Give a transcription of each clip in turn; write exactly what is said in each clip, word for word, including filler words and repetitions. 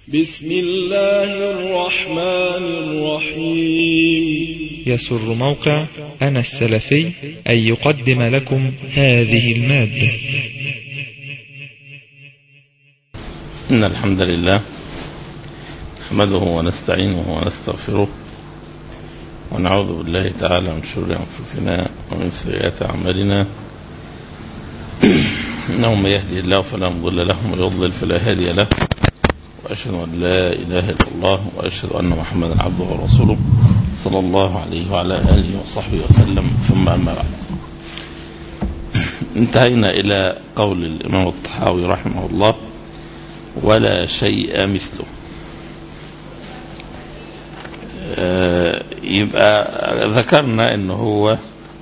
بسم الله الرحمن الرحيم. يسر موقع أنا السلفي أن يقدم لكم هذه المادة. إن الحمد لله نحمده ونستعينه ونستغفره ونعوذ بالله تعالى من شرور أنفسنا ومن سيئات أعمالنا. إنه من يهدي الله فلا مضل له ومن يضلل فلا هادي له، وأشهد أن لا إله إلا الله وأشهد أن محمدا عبده ورسوله صلى الله عليه وعلى آله وصحبه وسلم. ثم أما بعد، انتهينا إلى قول الإمام الطحاوي رحمه الله: ولا شيء مثله. يبقى ذكرنا أنه هو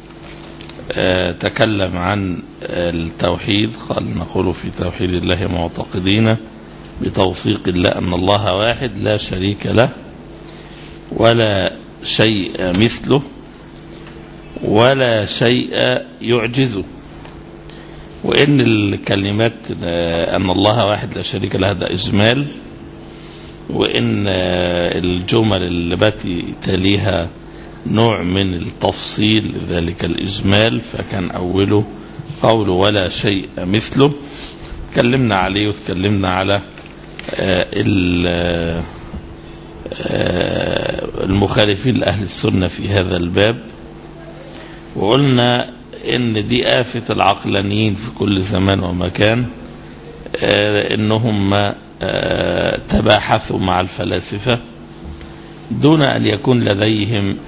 تكلم عن التوحيد، قال: نقول في توحيد الله معتقدين بتوفيق الله أن الله واحد لا شريك له ولا شيء مثله ولا شيء يعجزه. وإن الكلمات أن الله واحد لا شريك له ده إجمال، وإن الجمل التي تليها نوع من التفصيل ذلك الإجمال، فكان أوله قول ولا شيء مثله. تكلمنا عليه وتكلمنا على المخالفين لأهل السنة في هذا الباب، وقلنا إن دي آفة العقلانيين في كل زمان ومكان، إنهم تباحثوا مع الفلاسفة دون أن يكون لديهم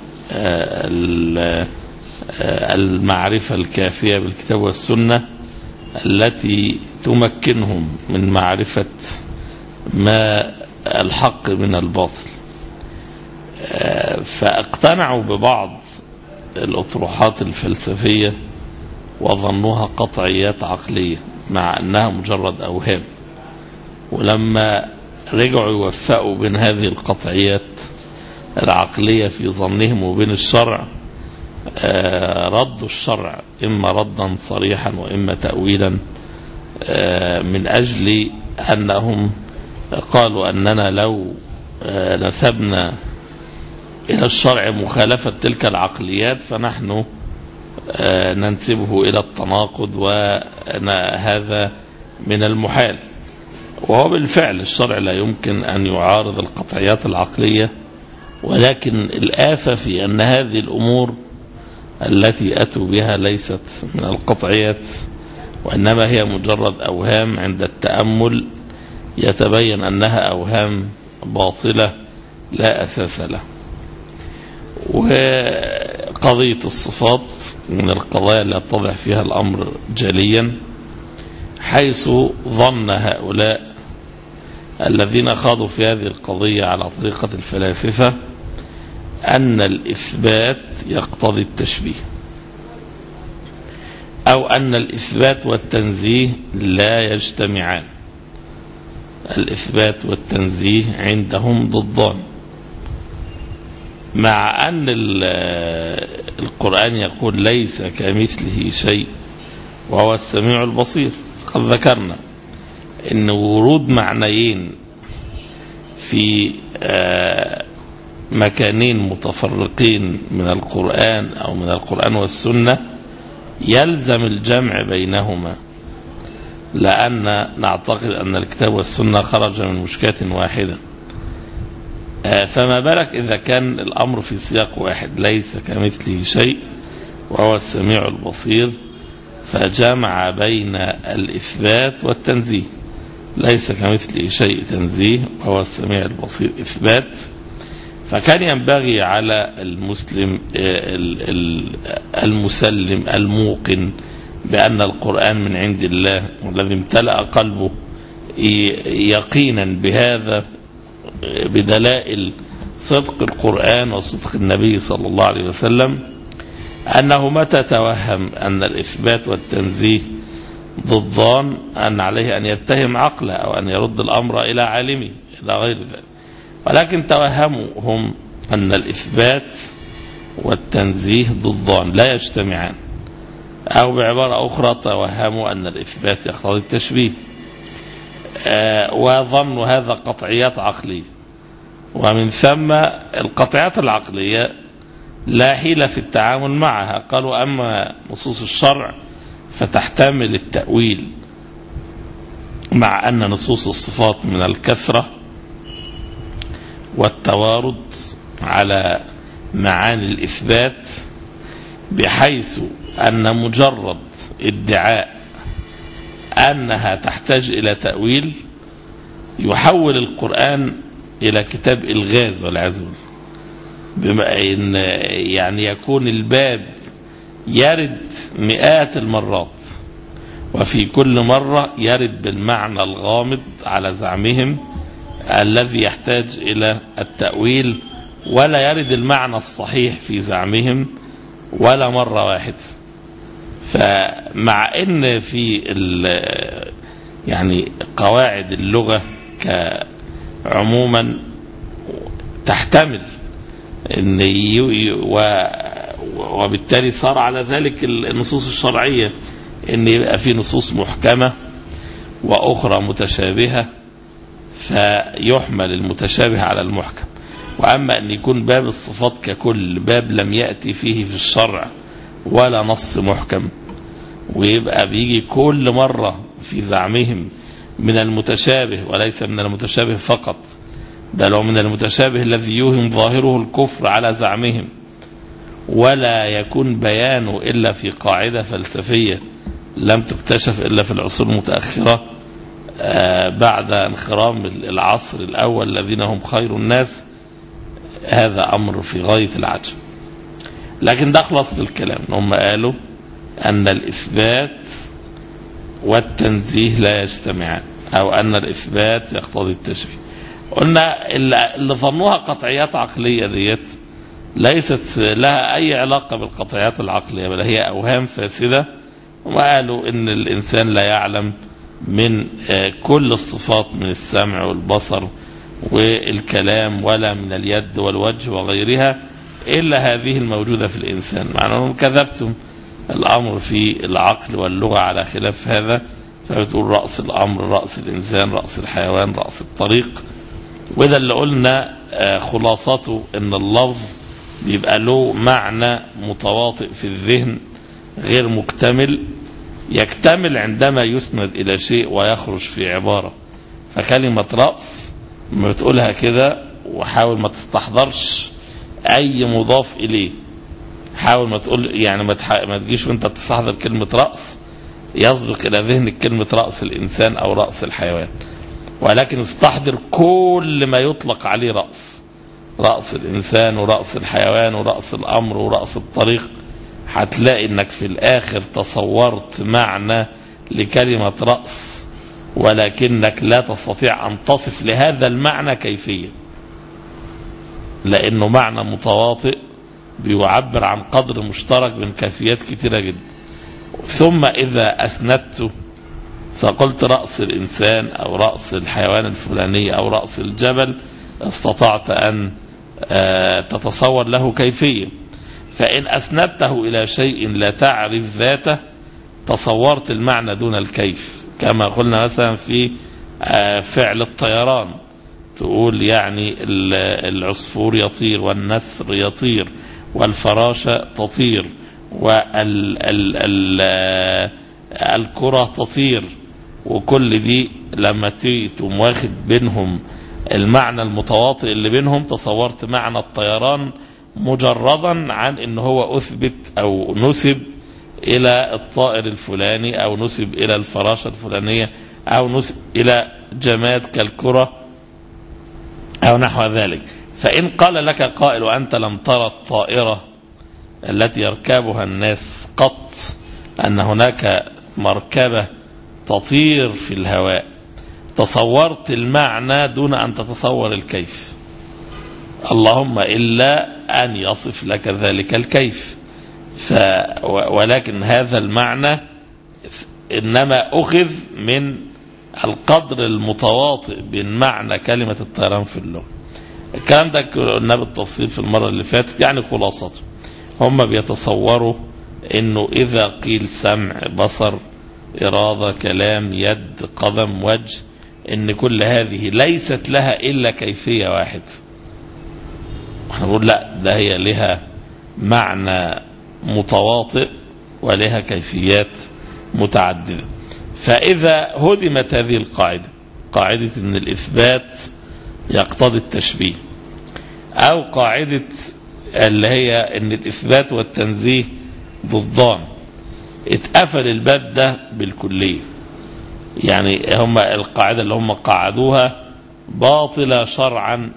المعرفة الكافية بالكتاب والسنة التي تمكنهم من معرفة ما الحق من الباطل. فاقتنعوا ببعض الأطروحات الفلسفية وظنوها قطعيات عقلية مع أنها مجرد أوهام، ولما رجعوا يوفقوا بين هذه القطعيات العقلية في ظنهم وبين الشرع، ردوا الشرع إما ردا صريحا وإما تأويلا، من أجل أنهم قالوا أننا لو نسبنا إلى الشرع مخالفة تلك العقليات فنحن ننسبه إلى التناقض، وهذا من المحال. وهو بالفعل الشرع لا يمكن أن يعارض القطعيات العقلية، ولكن الآفة في أن هذه الأمور التي أتوا بها ليست من القطعيات، وإنما هي مجرد أوهام عند التأمل يتبين أنها أوهام باطلة لا أساس له. وقضية الصفات من القضايا التي يتضح فيها الأمر جليا، حيث ظن هؤلاء الذين خاضوا في هذه القضية على طريقة الفلاسفة أن الإثبات يقتضي التشبيه، أو أن الإثبات والتنزيه لا يجتمعان. الإثبات والتنزيه عندهم ضدان، مع أن القرآن يقول ليس كمثله شيء وهو السميع البصير. قد ذكرنا أن ورود معنيين في مكانين متفرقين من القرآن أو من القرآن والسنة يلزم الجمع بينهما، لأن نعتقد أن الكتاب والسنة خرج من مشكاة واحدة، فما بالك إذا كان الأمر في سياق واحد: ليس كمثله شيء وهو السميع البصير، فجمع بين الإثبات والتنزيه. ليس كمثله شيء تنزيه، وهو السميع البصير إثبات. فكان ينبغي على المسلم المسلم الموقن بأن القرآن من عند الله، والذي امتلأ قلبه يقينا بهذا بدلائل صدق القرآن وصدق النبي صلى الله عليه وسلم، أنه متى توهم أن الإثبات والتنزيه ضدان أن عليه أن يتهم عقله أو أن يرد الأمر إلى عالمه إلى غير ذلك. ولكن توهموا هم أن الإثبات والتنزيه ضدان لا يجتمعان، أو بعبارة أخرى توهموا أن الإثبات يقتضي التشبيه. آه وظنوا هذا قطعيات عقلية، ومن ثم القطعيات العقلية لا حيلة في التعامل معها. قالوا أما نصوص الشرع فتحتمل التأويل، مع أن نصوص الصفات من الكثرة والتوارد على معاني الإثبات، بحيث أن مجرد ادعاء أنها تحتاج إلى تأويل يحول القرآن إلى كتاب إلغاز والعياذ بالله، بما أن يعني يكون الباب يرد مئات المرات، وفي كل مرة يرد بالمعنى الغامض على زعمهم الذي يحتاج إلى التأويل، ولا يرد المعنى الصحيح في زعمهم ولا مرة واحدة. فمع ان في يعني قواعد اللغة كعموما تحتمل ان وبالتالي صار على ذلك النصوص الشرعية ان يبقى في نصوص محكمة واخرى متشابهة، فيحمل المتشابه على المحكم. واما ان يكون باب الصفات ككل باب لم يأتي فيه في الشرع ولا نص محكم، ويبقى بيجي كل مرة في زعمهم من المتشابه وليس من المتشابه فقط، بل هو من المتشابه الذي يوهم ظاهره الكفر على زعمهم، ولا يكون بيانه إلا في قاعدة فلسفية لم تكتشف إلا في العصور المتأخرة بعد انخرام العصر الأول الذين هم خير الناس. هذا أمر في غاية العجب. لكن ده خلاصة الكلام، هم قالوا أن الإثبات والتنزيه لا يجتمعان، أو أن الإثبات يقتضي التشبيه. قلنا اللي ظنوها قطعيات عقلية ديت ليست لها أي علاقة بالقطعيات العقلية، بل هي أوهام فاسدة. وقالوا إن الإنسان لا يعلم من كل الصفات من السمع والبصر والكلام ولا من اليد والوجه وغيرها إلا هذه الموجودة في الإنسان، مع أنهم كذبتم الأمر في العقل واللغة على خلاف هذا، فبتقول رأس الأمر رأس الإنسان رأس الحيوان رأس الطريق. وإذا اللي قلنا خلاصته أن اللفظ بيبقى له معنى متواطئ في الذهن غير مكتمل، يكتمل عندما يسند إلى شيء ويخرج في عبارة. فكلمة رأس ما بتقولها كده وحاول ما تستحضرش أي مضاف إليه، حاول ما تقول يعني ما, ما تجيش وانت تستحضر كلمة رأس يسبق إلى ذهنك كلمة رأس الإنسان أو رأس الحيوان، ولكن استحضر كل ما يطلق عليه رأس، رأس الإنسان ورأس الحيوان ورأس الأمر ورأس الطريق. هتلاقي انك في الآخر تصورت معنى لكلمة رأس، ولكنك لا تستطيع أن تصف لهذا المعنى كيفية، لأنه معنى متواطئ بيعبر عن قدر مشترك من كيفيات كثيرة جدا. ثم إذا أسندته فقلت رأس الإنسان أو رأس الحيوان الفلاني أو رأس الجبل، استطعت أن تتصور له كيفية. فإن أسندته إلى شيء لا تعرف ذاته تصورت المعنى دون الكيف، كما قلنا مثلا في فعل الطيران، تقول يعني العصفور يطير والنسر يطير والفراشة تطير والكرة تطير، وكل دي لما تيتم واخد بينهم المعنى المتواطئ اللي بينهم تصورت معنى الطيران مجردا عن ان هو اثبت او نسب الى الطائر الفلاني او نسب الى الفراشة الفلانية او نسب الى جماد كالكرة او نحو ذلك. فان قال لك قائل وانت لم ترى الطائرة التي يركبها الناس قط، ان هناك مركبة تطير في الهواء، تصورت المعنى دون ان تتصور الكيف، اللهم إلا أن يصف لك ذلك الكيف. ف ولكن هذا المعنى إنما أخذ من القدر المتواطئ بين معنى كلمة الطيران في اللغة. الكلام ده قلنا بالتفصيل في المرة اللي فاتت. يعني خلاصته هم بيتصوروا إنه إذا قيل سمع بصر إرادة كلام يد قدم وجه، ان كل هذه ليست لها الا كيفية واحد. هنقول لا، ده هي لها معنى متواطئ ولها كيفيات متعددة. فإذا هدمت هذه القاعدة، قاعدة ان الإثبات يقتضي التشبيه، أو قاعدة اللي هي ان الإثبات والتنزيه ضدان، اتقفل الباب ده بالكلية. يعني هم القاعدة اللي هم قاعدوها باطلة شرعا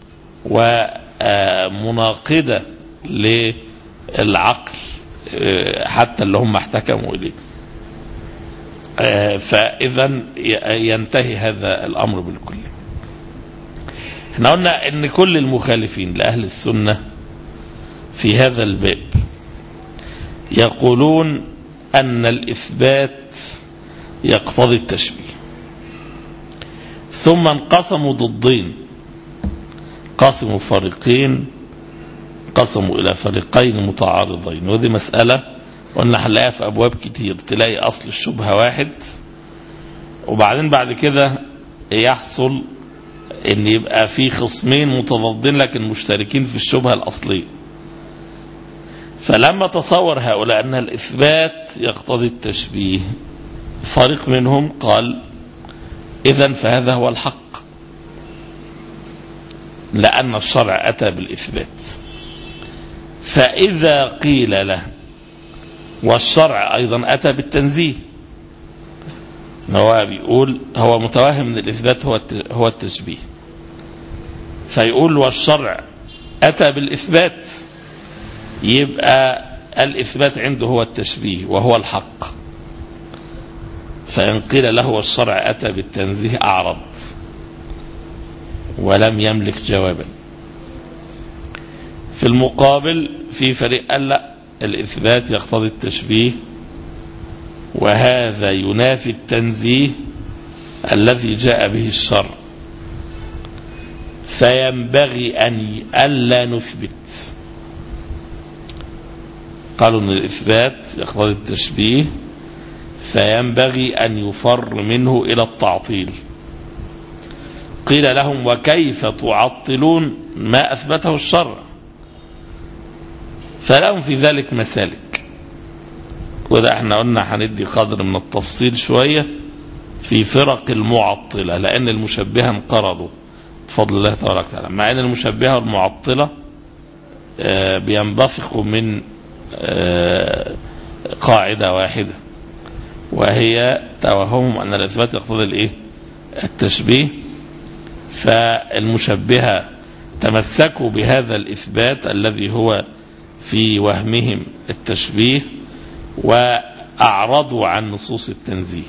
ومناقضة للعقل حتى اللي هم احتكموا إليه. فإذا ينتهي هذا الأمر بالكلية. احنا قلنا ان كل المخالفين لأهل السنة في هذا الباب يقولون أن الإثبات يقتضي التشبيه، ثم انقسموا ضدين، قسموا فريقين، قسموا إلى فريقين متعارضين. ودي مسألة قلنا هنلاقيها في أبواب كتير، تلاقي أصل الشبهة واحد، وبعدين بعد كده يحصل ان يبقى في خصمين متضادين لكن مشتركين في الشبهة الأصلية. فلما تصور هؤلاء أن الإثبات يقتضي التشبيه، فريق منهم قال إذن فهذا هو الحق، لأن الشرع أتى بالإثبات. فإذا قيل له والشرع أيضا أتى بالتنزيه، هو بيقول هو متوهم من الإثبات هو هو التشبيه، فيقول والشرع أتى بالإثبات، يبقى الإثبات عنده هو التشبيه وهو الحق. فإن قيل له والشرع أتى بالتنزيه أعرض ولم يملك جوابا. في المقابل في فريق قال لا، الإثبات يقتضي التشبيه، وهذا ينافي التنزيه الذي جاء به الشرع، فينبغي أن ألا نثبت. قالوا أن الإثبات يقتضي التشبيه، فينبغي أن يفر منه إلى التعطيل. قيل لهم وكيف تعطلون ما أثبته الشرع؟ فلهم في ذلك مسالك، وده احنا قلنا هندي قدر من التفصيل شوية في فرق المعطلة، لأن المشبهة انقرضوا بفضل الله تبارك وتعالى، مع أن المشبهة والمعطلة بينبثقوا من قاعدة واحدة، وهي توهمهم أن الإثبات يقتضي الإيه؟ التشبيه. فالمشبهة تمسكوا بهذا الإثبات الذي هو في وهمهم التشبيه، وأعرضوا عن نصوص التنزيه،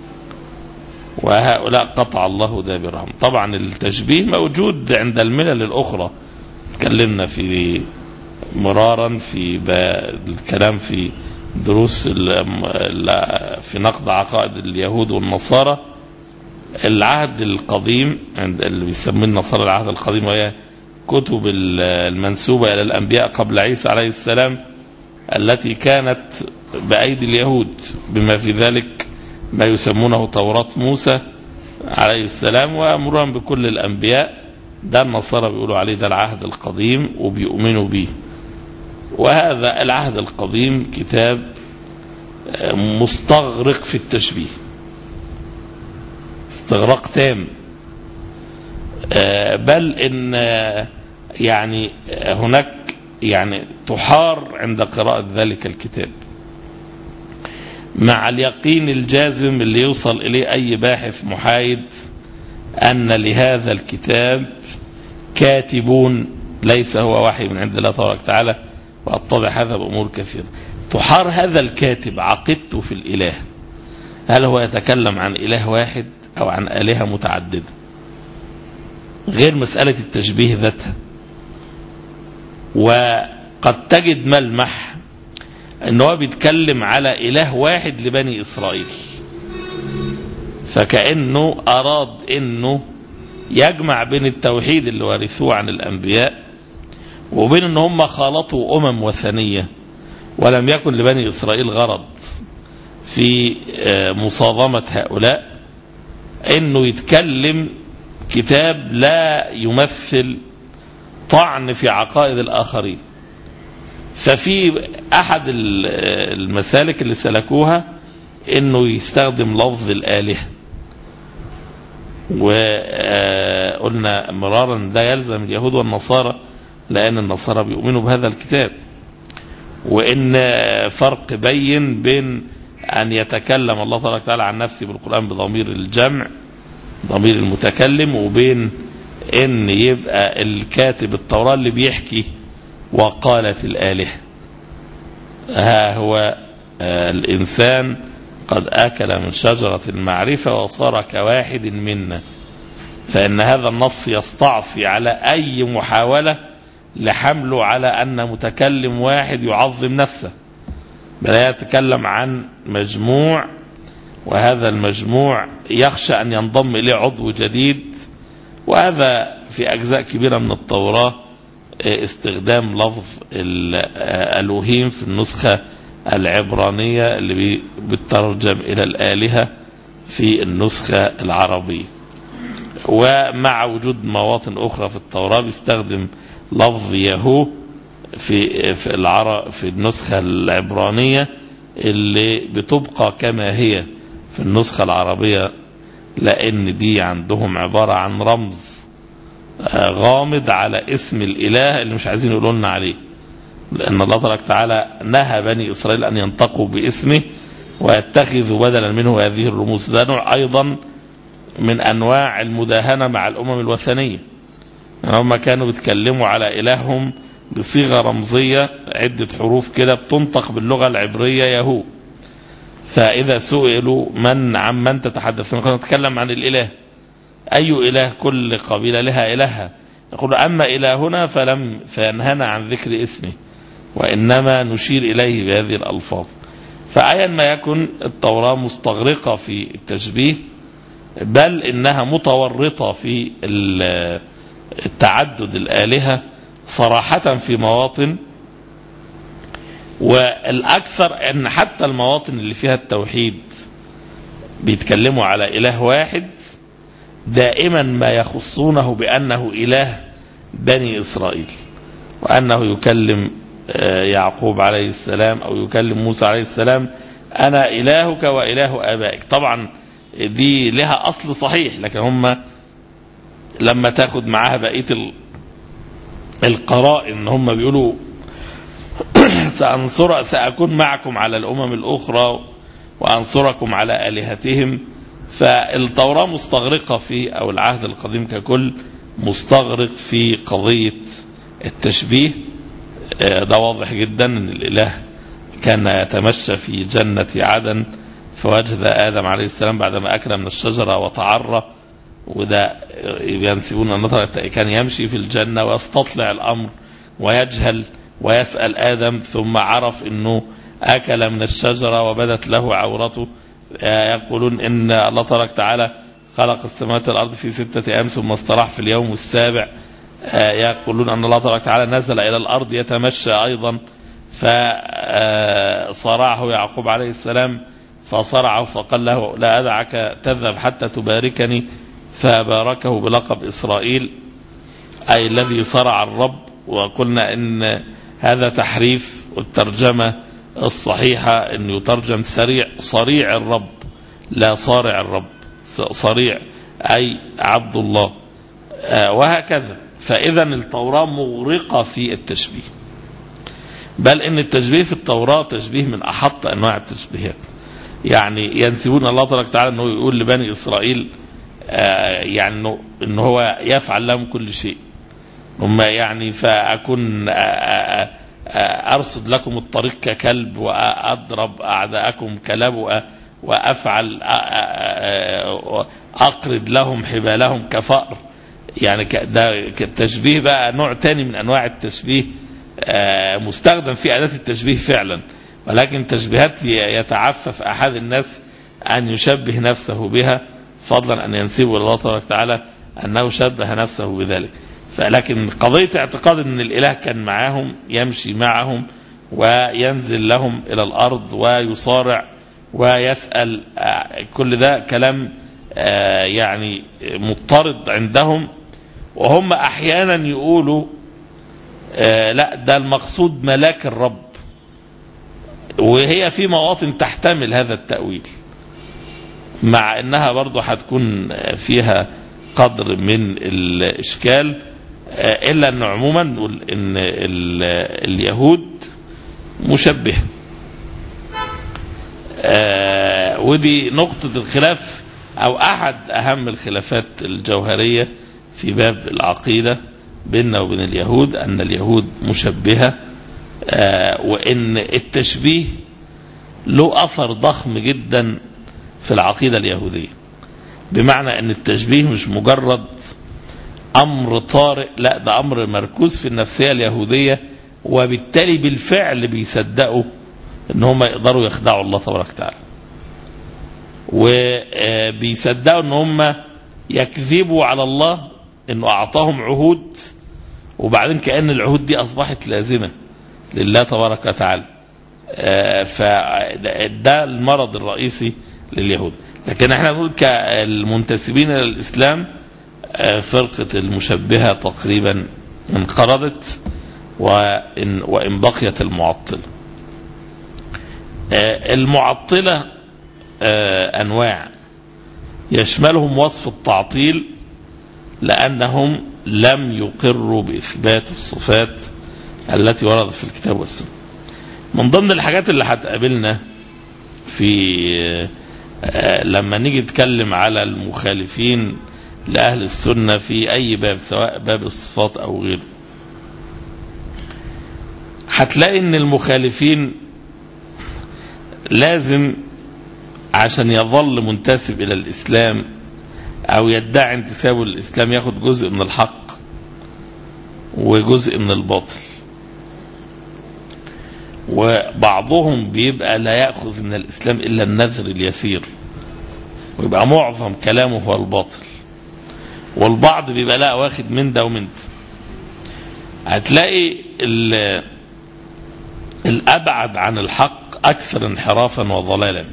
وهؤلاء قطع الله دابرهم. طبعا التشبيه موجود عند الملل الأخرى، تكلمنا في مرارا في الكلام في دروس في نقد عقائد اليهود والنصارى. العهد القديم عند اللي بيسمون النصارى العهد القديم، وهي كتب المنسوبة إلى الأنبياء قبل عيسى عليه السلام التي كانت بأيدي اليهود، بما في ذلك ما يسمونه توراة موسى عليه السلام ومرورا بكل الأنبياء. ده النصارى بيقولوا عليه ده العهد القديم وبيؤمنوا به. وهذا العهد القديم كتاب مستغرق في التشبيه استغراق تام، بل إن يعني هناك يعني تحار عند قراءة ذلك الكتاب، مع اليقين الجازم اللي يوصل إليه أي باحث محايد أن لهذا الكتاب كاتبون ليس هو وحي من عند الله تبارك وتعالى، وأتضح هذا بأمور كثيرة. تحار هذا الكاتب عقيدته في الإله، هل هو يتكلم عن إله واحد أو عن آلهة متعددة، غير مسألة التشبيه ذاتها. وقد تجد ملمح أنه بيتكلم على إله واحد لبني إسرائيل، فكأنه أراد أنه يجمع بين التوحيد اللي ورثوه عن الأنبياء وبين أن هم خالطوا أمم وثنية، ولم يكن لبني إسرائيل غرض في مصادمة هؤلاء، انه يتكلم كتاب لا يمثل طعن في عقائد الآخرين. ففي أحد المسالك اللي سلكوها انه يستخدم لفظ الآلهة، وقلنا مرارا ده يلزم اليهود والنصارى لأن النصارى بيؤمنوا بهذا الكتاب، وإن فرق بين بين أن يتكلم الله تبارك وتعالى عن نفسه بالقرآن بضمير الجمع ضمير المتكلم، وبين إن يبقى الكاتب التوراة اللي بيحكي وقالت الآلهة. ها هو الإنسان قد أكل من شجرة المعرفة وصار كواحد منا. فإن هذا النص يستعصي على أي محاولة لحمله على أن متكلم واحد يعظم نفسه، بل يتكلم عن مجموع، وهذا المجموع يخشى أن ينضم إليه عضو جديد. وهذا في أجزاء كبيرة من التوراة استخدام لفظ الألوهيم في النسخة العبرانية اللي بتترجم إلى الآلهة في النسخة العربية. ومع وجود مواطن أخرى في التوراة بيستخدم لفظ يهو في في العرب في النسخة العبرانية اللي بتبقى كما هي في النسخة العربية، لأن دي عندهم عبارة عن رمز غامض على اسم الإله اللي مش عايزين يقولوا لنا عليه، لأن الله تبارك وتعالى نهى بني إسرائيل أن ينطقوا باسمه ويتخذوا بدلا منه هذه الرموز. ده نوع أيضا من أنواع المداهنة مع الأمم الوثنية. يعني هم كانوا بيتكلموا على إلههم بصيغة رمزية عدة حروف كده بتنطق باللغة العبرية يهو. فإذا سئلوا من عن من تتحدثون كنا نتكلم عن الإله، أي إله؟ كل قبيلة لها إلهها. يقول أما إلهنا فلم فينهنا عن ذكر اسمه وإنما نشير إليه بهذه الألفاظ. فأيا ما يكن التوراة مستغرقة في التشبيه، بل إنها متورطة في التعدد الآلهة صراحة في مواطن، والأكثر أن حتى المواطن اللي فيها التوحيد بيتكلموا على إله واحد دائما ما يخصونه بأنه إله بني إسرائيل، وأنه يكلم يعقوب عليه السلام أو يكلم موسى عليه السلام أنا إلهك وإله آبائك. طبعا دي لها أصل صحيح، لكن هم لما تاخد معاها بقية القرائن هم بيقولوا سأنصر سأكون معكم على الأمم الأخرى وأنصركم على آلهتهم. فالتوراة مستغرقة في أو العهد القديم ككل مستغرق في قضية التشبيه. ده واضح جدا أن الإله كان يتمشى في جنة عدن فوجد آدم عليه السلام بعدما أكل من الشجرة وتعرى، وده ينسبون أن كان يمشي في الجنة ويستطلع الأمر ويجهل ويسأل آدم، ثم عرف أنه أكل من الشجرة وبدت له عورته. يقولون إن الله تبارك وتعالى خلق السماوات والأرض في ستة أيام ثم استراح في اليوم السابع. يقولون أن الله تبارك وتعالى نزل إلى الأرض يتمشى أيضا، فصرعه يعقوب عليه السلام فصرعه فقال له لا أدعك تذهب حتى تباركني، فباركه بلقب إسرائيل أي الذي صرع الرب. وقلنا إن هذا تحريف، والترجمة الصحيحة أن يترجم سريع صريع الرب لا صارع الرب، صريع أي عبد الله، وهكذا. فإذا التوراة مغرقة في التشبيه، بل إن التشبيه في التوراة تشبيه من أحط أنواع التشبيهات. يعني ينسبون الله تبارك وتعالى أنه يقول لبني إسرائيل يعني أنه هو يفعل لهم كل شيء، هم يعني فأكون أرصد لكم الطريق ككلب وأضرب أعداءكم كلبؤة وأفعل أقرد لهم حبالهم كفأر. يعني ده التشبيه بقى نوع تاني من أنواع التشبيه مستخدم في أداة التشبيه فعلا، ولكن تشبيهات يتعفف أحد الناس أن يشبه نفسه بها، فضلا أن ينسبه الله تبارك وتعالى أنه شبه نفسه بذلك. فلكن قضية اعتقاد أن الإله كان معهم يمشي معهم وينزل لهم إلى الأرض ويصارع ويسأل، كل ده كلام يعني مضطرد عندهم، وهم أحيانا يقولوا لا ده المقصود ملاك الرب، وهي في مواطن تحتمل هذا التأويل، مع أنها برضو هتكون فيها قدر من الإشكال، إلا أن عموما نقول أن اليهود مشبه. ودي نقطة الخلاف أو أحد أهم الخلافات الجوهرية في باب العقيدة بيننا وبين اليهود، أن اليهود مشبهة، وأن التشبيه له أثر ضخم جدا في العقيدة اليهودية، بمعنى أن التشبيه مش مجرد أمر طارئ، لا ده أمر مركوز في النفسية اليهودية، وبالتالي بالفعل بيصدقوا أن هم يقدروا يخدعوا الله تبارك وتعالى، وبيصدقوا أن هم يكذبوا على الله أنه أعطاهم عهود، وبعدين كأن العهود دي أصبحت لازمة لله تبارك وتعالى. فده المرض الرئيسي لليهود. لكن احنا نقول كالمنتسبين إلى الإسلام فرقة المشبهة تقريبا انقرضت، وإن, وإن بقيت المعطلة. المعطلة أنواع يشملهم وصف التعطيل، لأنهم لم يقروا بإثبات الصفات التي وردت في الكتاب والسنة. من ضمن الحاجات اللي هتقابلنا في لما نيجي نتكلم على المخالفين لأهل السنة في أي باب، سواء باب الصفات أو غيره، هتلاقي ان المخالفين لازم عشان يظل منتسب إلى الإسلام أو يدعي انتسابه للإسلام ياخد جزء من الحق وجزء من الباطل، وبعضهم بيبقى لا يأخذ من الإسلام إلا النذر اليسير، ويبقى معظم كلامه هو الباطل، والبعض بيبقى لا واخد من ده ومن ده. هتلاقي الأبعد عن الحق أكثر انحرافا وضلالا،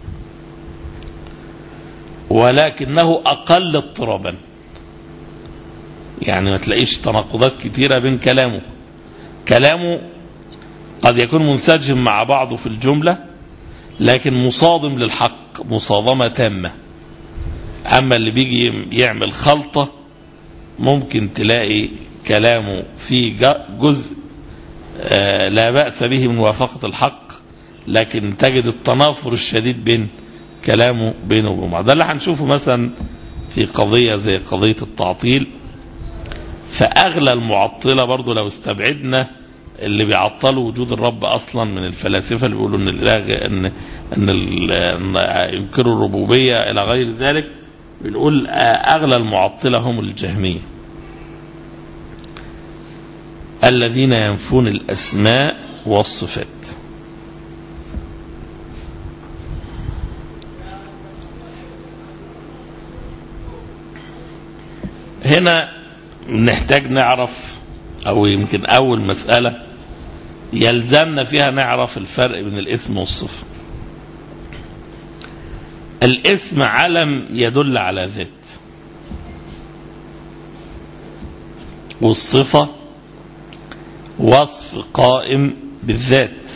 ولكنه أقل اضطرابا. يعني ما تلاقيش تناقضات كتيرة بين كلامه كلامه قد يكون منسجم مع بعضه في الجملة، لكن مصادم للحق مصادمة تامة. أما اللي بيجي يعمل خلطة ممكن تلاقي كلامه فيه جزء لا بأس به من موافقة الحق، لكن تجد التنافر الشديد بين كلامه بينه وبين بعض. ده اللي هنشوفه مثلا في قضية زي قضية التعطيل. فأغلى المعطلة برضو لو استبعدنا اللي بيعطلوا وجود الرب أصلا من الفلاسفة اللي بيقولوا أن الإله أن أن ينكروا الربوبية إلى غير ذلك، بنقول أغلى المعطلة هم الجهمية الذين ينفون الأسماء والصفات. هنا نحتاج نعرف، أو يمكن أول مسألة يلزمنا فيها نعرف الفرق بين الاسم والصفة. الاسم علم يدل على ذات، والصفة وصف قائم بالذات.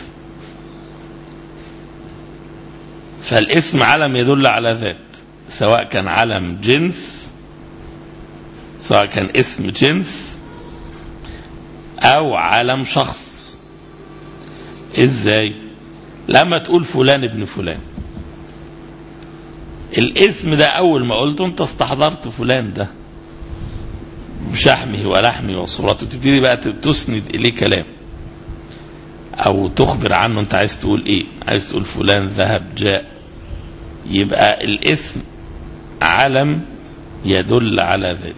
فالاسم علم يدل على ذات، سواء كان علم جنس، سواء كان اسم جنس، أو علم شخص. إزاي؟ لما تقول فلان ابن فلان، الاسم ده أول ما قلته أنت استحضرت فلان ده بشحمه ولحمه وصورته، تبتدي بقى تسند إليه كلام أو تخبر عنه. أنت عايز تقول إيه؟ عايز تقول فلان ذهب جاء. يبقى الاسم علم يدل على ذات.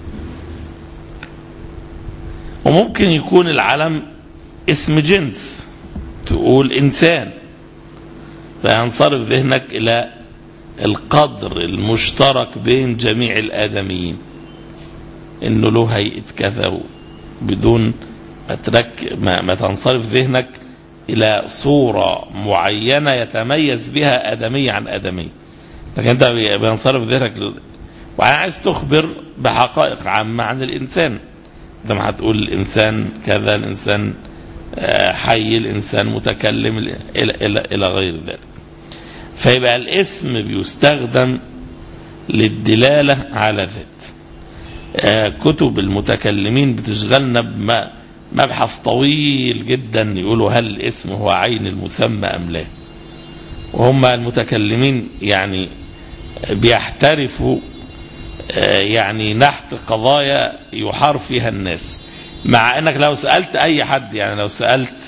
وممكن يكون العلم اسم جنس، تقول إنسان، فينصرف ذهنك إلى القدر المشترك بين جميع الآدميين، إنه له هيئة كذا، بدون ما, ما تنصرف ذهنك إلى صورة معينة يتميز بها آدمي عن آدمي. لكن انت بينصرف ذهنك لل... وعايز تخبر بحقائق عامة عن الإنسان. لما هتقول الإنسان كذا، الإنسان حي، الإنسان متكلم، إلى, إلى, إلى غير ذلك. فيبقى الاسم بيستخدم للدلالة على ذات. كتب المتكلمين بتشغلنا بمبحث طويل جدا، يقولوا هل الاسم هو عين المسمى أم لا. وهم المتكلمين يعني بيحترفوا يعني نحت قضايا يحار فيها الناس، مع انك لو سألت اي حد، يعني لو سألت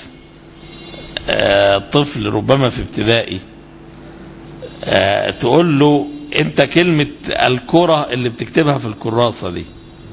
طفل ربما في ابتدائي تقول له انت كلمة الكرة اللي بتكتبها في الكراسة دي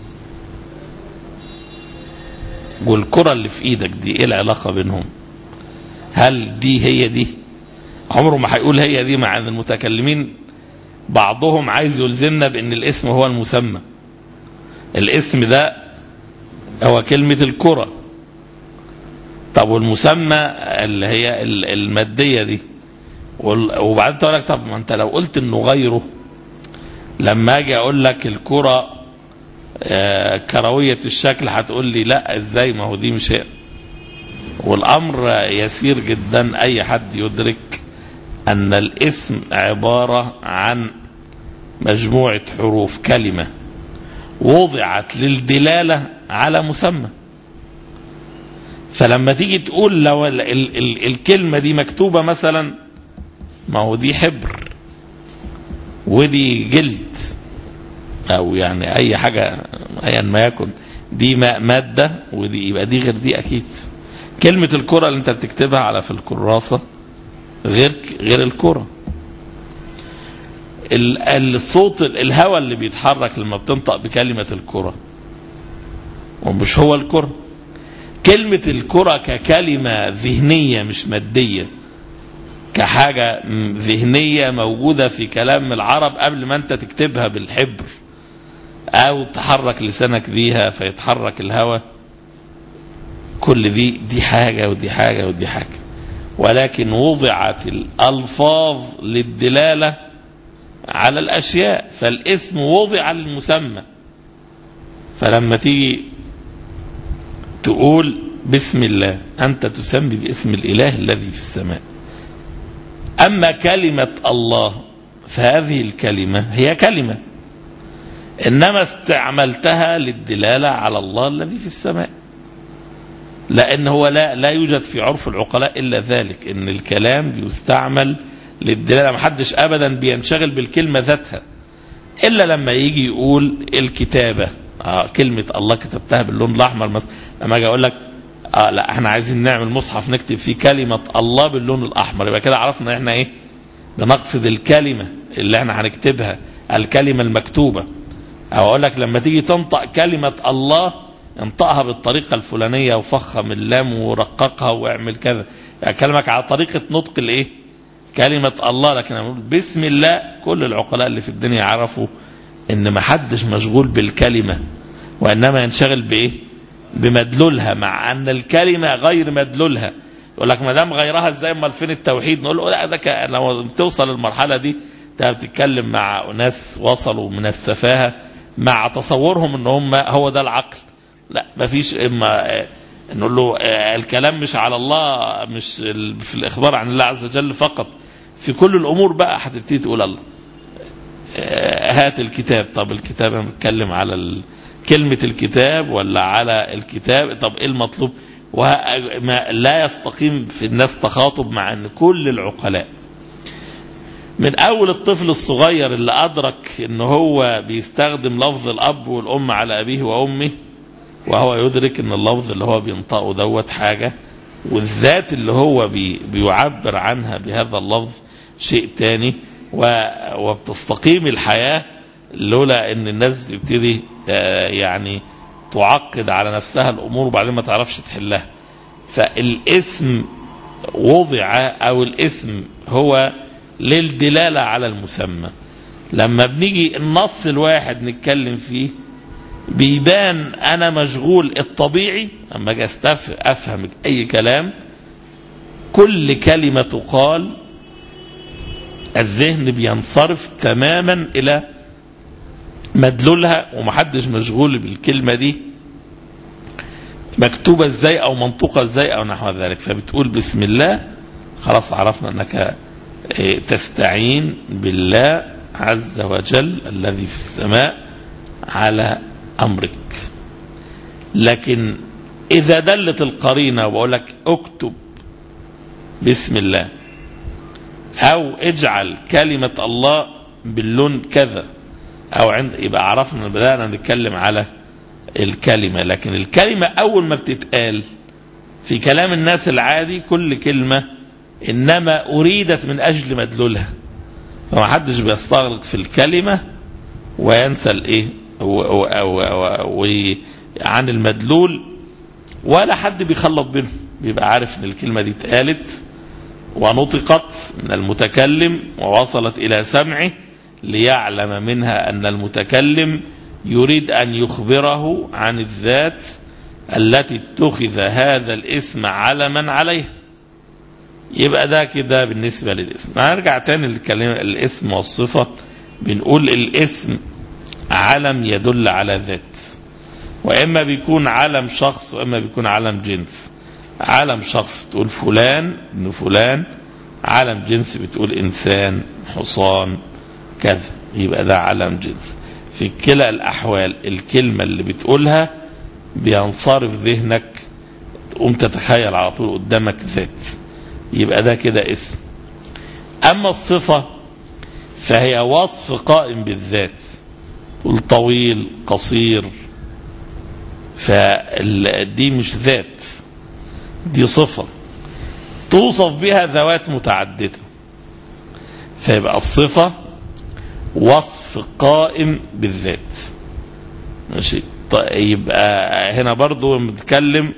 والكرة اللي في ايدك دي ايه العلاقة بينهم؟ هل دي هي دي؟ عمره ما هيقول هي دي، مع ان المتكلمين بعضهم عايز يلزمنا بان الاسم هو المسمى. الاسم ده هو كلمة الكرة، طب والمسمى اللي هي المادية دي، وبعدين تقول لك طب ما انت لو قلت انه غيره، لما اجي اقول لك الكرة كروية الشكل هتقول لي لا ازاي، ما هو دي مش هي. والامر يسير جدا، اي حد يدرك ان الاسم عبارة عن مجموعة حروف كلمة وضعت للدلالة على مسمى. فلما تيجي تقول لو ال ال ال الكلمة دي مكتوبة مثلا، ما هو دي حبر ودي جلد او يعني اي حاجة ايا ما يكن، دي مادة ودي، يبقى دي غير دي اكيد. كلمة الكرة اللي انت بتكتبها على في الكراسة غير غير الكرة. الصوت الهواء اللي بيتحرك لما بتنطق بكلمة الكرة ومش هو الكرة. كلمة الكرة ككلمة ذهنية مش مادية، كحاجة ذهنية موجودة في كلام العرب قبل ما انت تكتبها بالحبر او تحرك لسانك بيها فيتحرك الهواء. كل دي دي حاجة ودي حاجة ودي حاجة، ولكن وضعت الألفاظ للدلالة على الأشياء، فالاسم وضع للمسمى. فلما تيجي تقول بسم الله، أنت تسمي باسم الإله الذي في السماء. أما كلمة الله فهذه الكلمة هي كلمة، إنما استعملتها للدلالة على الله الذي في السماء، لأن هو لا, لا يوجد في عرف العقلاء إلا ذلك، إن الكلام بيستعمل للدلالة. محدش أبدا بينشغل بالكلمة ذاتها إلا لما يجي يقول الكتابة. آه كلمة الله كتبتها باللون الأحمر مثلا، لما أجي أقول لك آه لا احنا عايزين نعمل مصحف نكتب فيه كلمة الله باللون الأحمر، يبقى كده عرفنا احنا ايه بنقصد الكلمة اللي احنا هنكتبها، الكلمة المكتوبة. أو أقول لك لما تيجي تنطق كلمة الله انطقها بالطريقة الفلانية وفخم اللام ورققها واعمل كذا، يعني كلمك على طريقة نطق الايه كلمة الله. لكن أقول بسم الله، كل العقلاء اللي في الدنيا عرفوا ان ما حدش مشغول بالكلمة وإنما ينشغل بايه بمدلولها، مع أن الكلمة غير مدلولها. يقول لك ما دام غيرها ازاي امال فين التوحيد؟ نقول له لا، ده لو توصل المرحلة دي انت بتتكلم مع ناس وصلوا من السفاهة مع تصورهم ان هم هو ده العقل. لا، ما فيش. اما نقول له الكلام مش على الله، مش في الإخبار عن الله عز وجل فقط، في كل الأمور بقى هتبتدي تقول الله هات الكتاب. طب الكتاب انا بتكلم على ال... كلمة الكتاب ولا على الكتاب؟ طب ايه المطلوب؟ وما لا يستقيم في الناس تخاطب مع ان كل العقلاء من اول الطفل الصغير اللي ادرك ان هو بيستخدم لفظ الاب والام على ابيه وامه، وهو يدرك ان اللفظ اللي هو بينطقه دوت حاجة، والذات اللي هو بي بيعبر عنها بهذا اللفظ شيء تاني، وبتستقيم الحياة لولا ان الناس بتبتدي يعني تعقد على نفسها الامور وبعدين ما تعرفش تحلها. فالاسم وضع او الاسم هو للدلالة على المسمى. لما بنيجي النص الواحد نتكلم فيه بيبان انا مشغول. الطبيعي اما اجي افهم اي كلام، كل كلمة تقال الذهن بينصرف تماما إلى مدلولها، ومحدش مشغول بالكلمة دي مكتوبة ازاي أو منطوقة ازاي أو نحو ذلك. فبتقول بسم الله، خلاص عرفنا أنك تستعين بالله عز وجل الذي في السماء على أمرك. لكن إذا دلت القرينة وبقول لك اكتب بسم الله أو اجعل كلمة الله باللون كذا أو عند، يبقى عرفنا بدأنا نتكلم على الكلمة. لكن الكلمة أول ما بتتقال في كلام الناس العادي كل كلمة إنما أريدت من أجل مدلولها، فما حدش بيستغرق في الكلمة وينسى الإيه عن المدلول، ولا حد بيخلط بينهم، بيبقى عارف إن الكلمة دي اتقالت ونطقت من المتكلم ووصلت إلى سمعه ليعلم منها أن المتكلم يريد أن يخبره عن الذات التي اتخذ هذا الاسم علما عليه. يبقى ده كده بالنسبة للاسم. هنرجع تاني للكلمة الاسم والصفة. بنقول الاسم علم يدل على ذات، وإما بيكون علم شخص وإما بيكون علم جنس. علم شخص تقول فلان إنه فلان، علم جنس بتقول إنسان، حصان، كذا، يبقى ده علم جنس. في كلا الأحوال الكلمة اللي بتقولها بينصرف ذهنك، تقوم تتخيل على طول قدامك ذات، يبقى ده كده اسم. أما الصفة فهي وصف قائم بالذات، تقول طويل، قصير، فدي مش ذات، دي صفة توصف بها ذوات متعددة، فيبقى الصفة وصف قائم بالذات. ماشي. طيب هنا برضو بنتكلم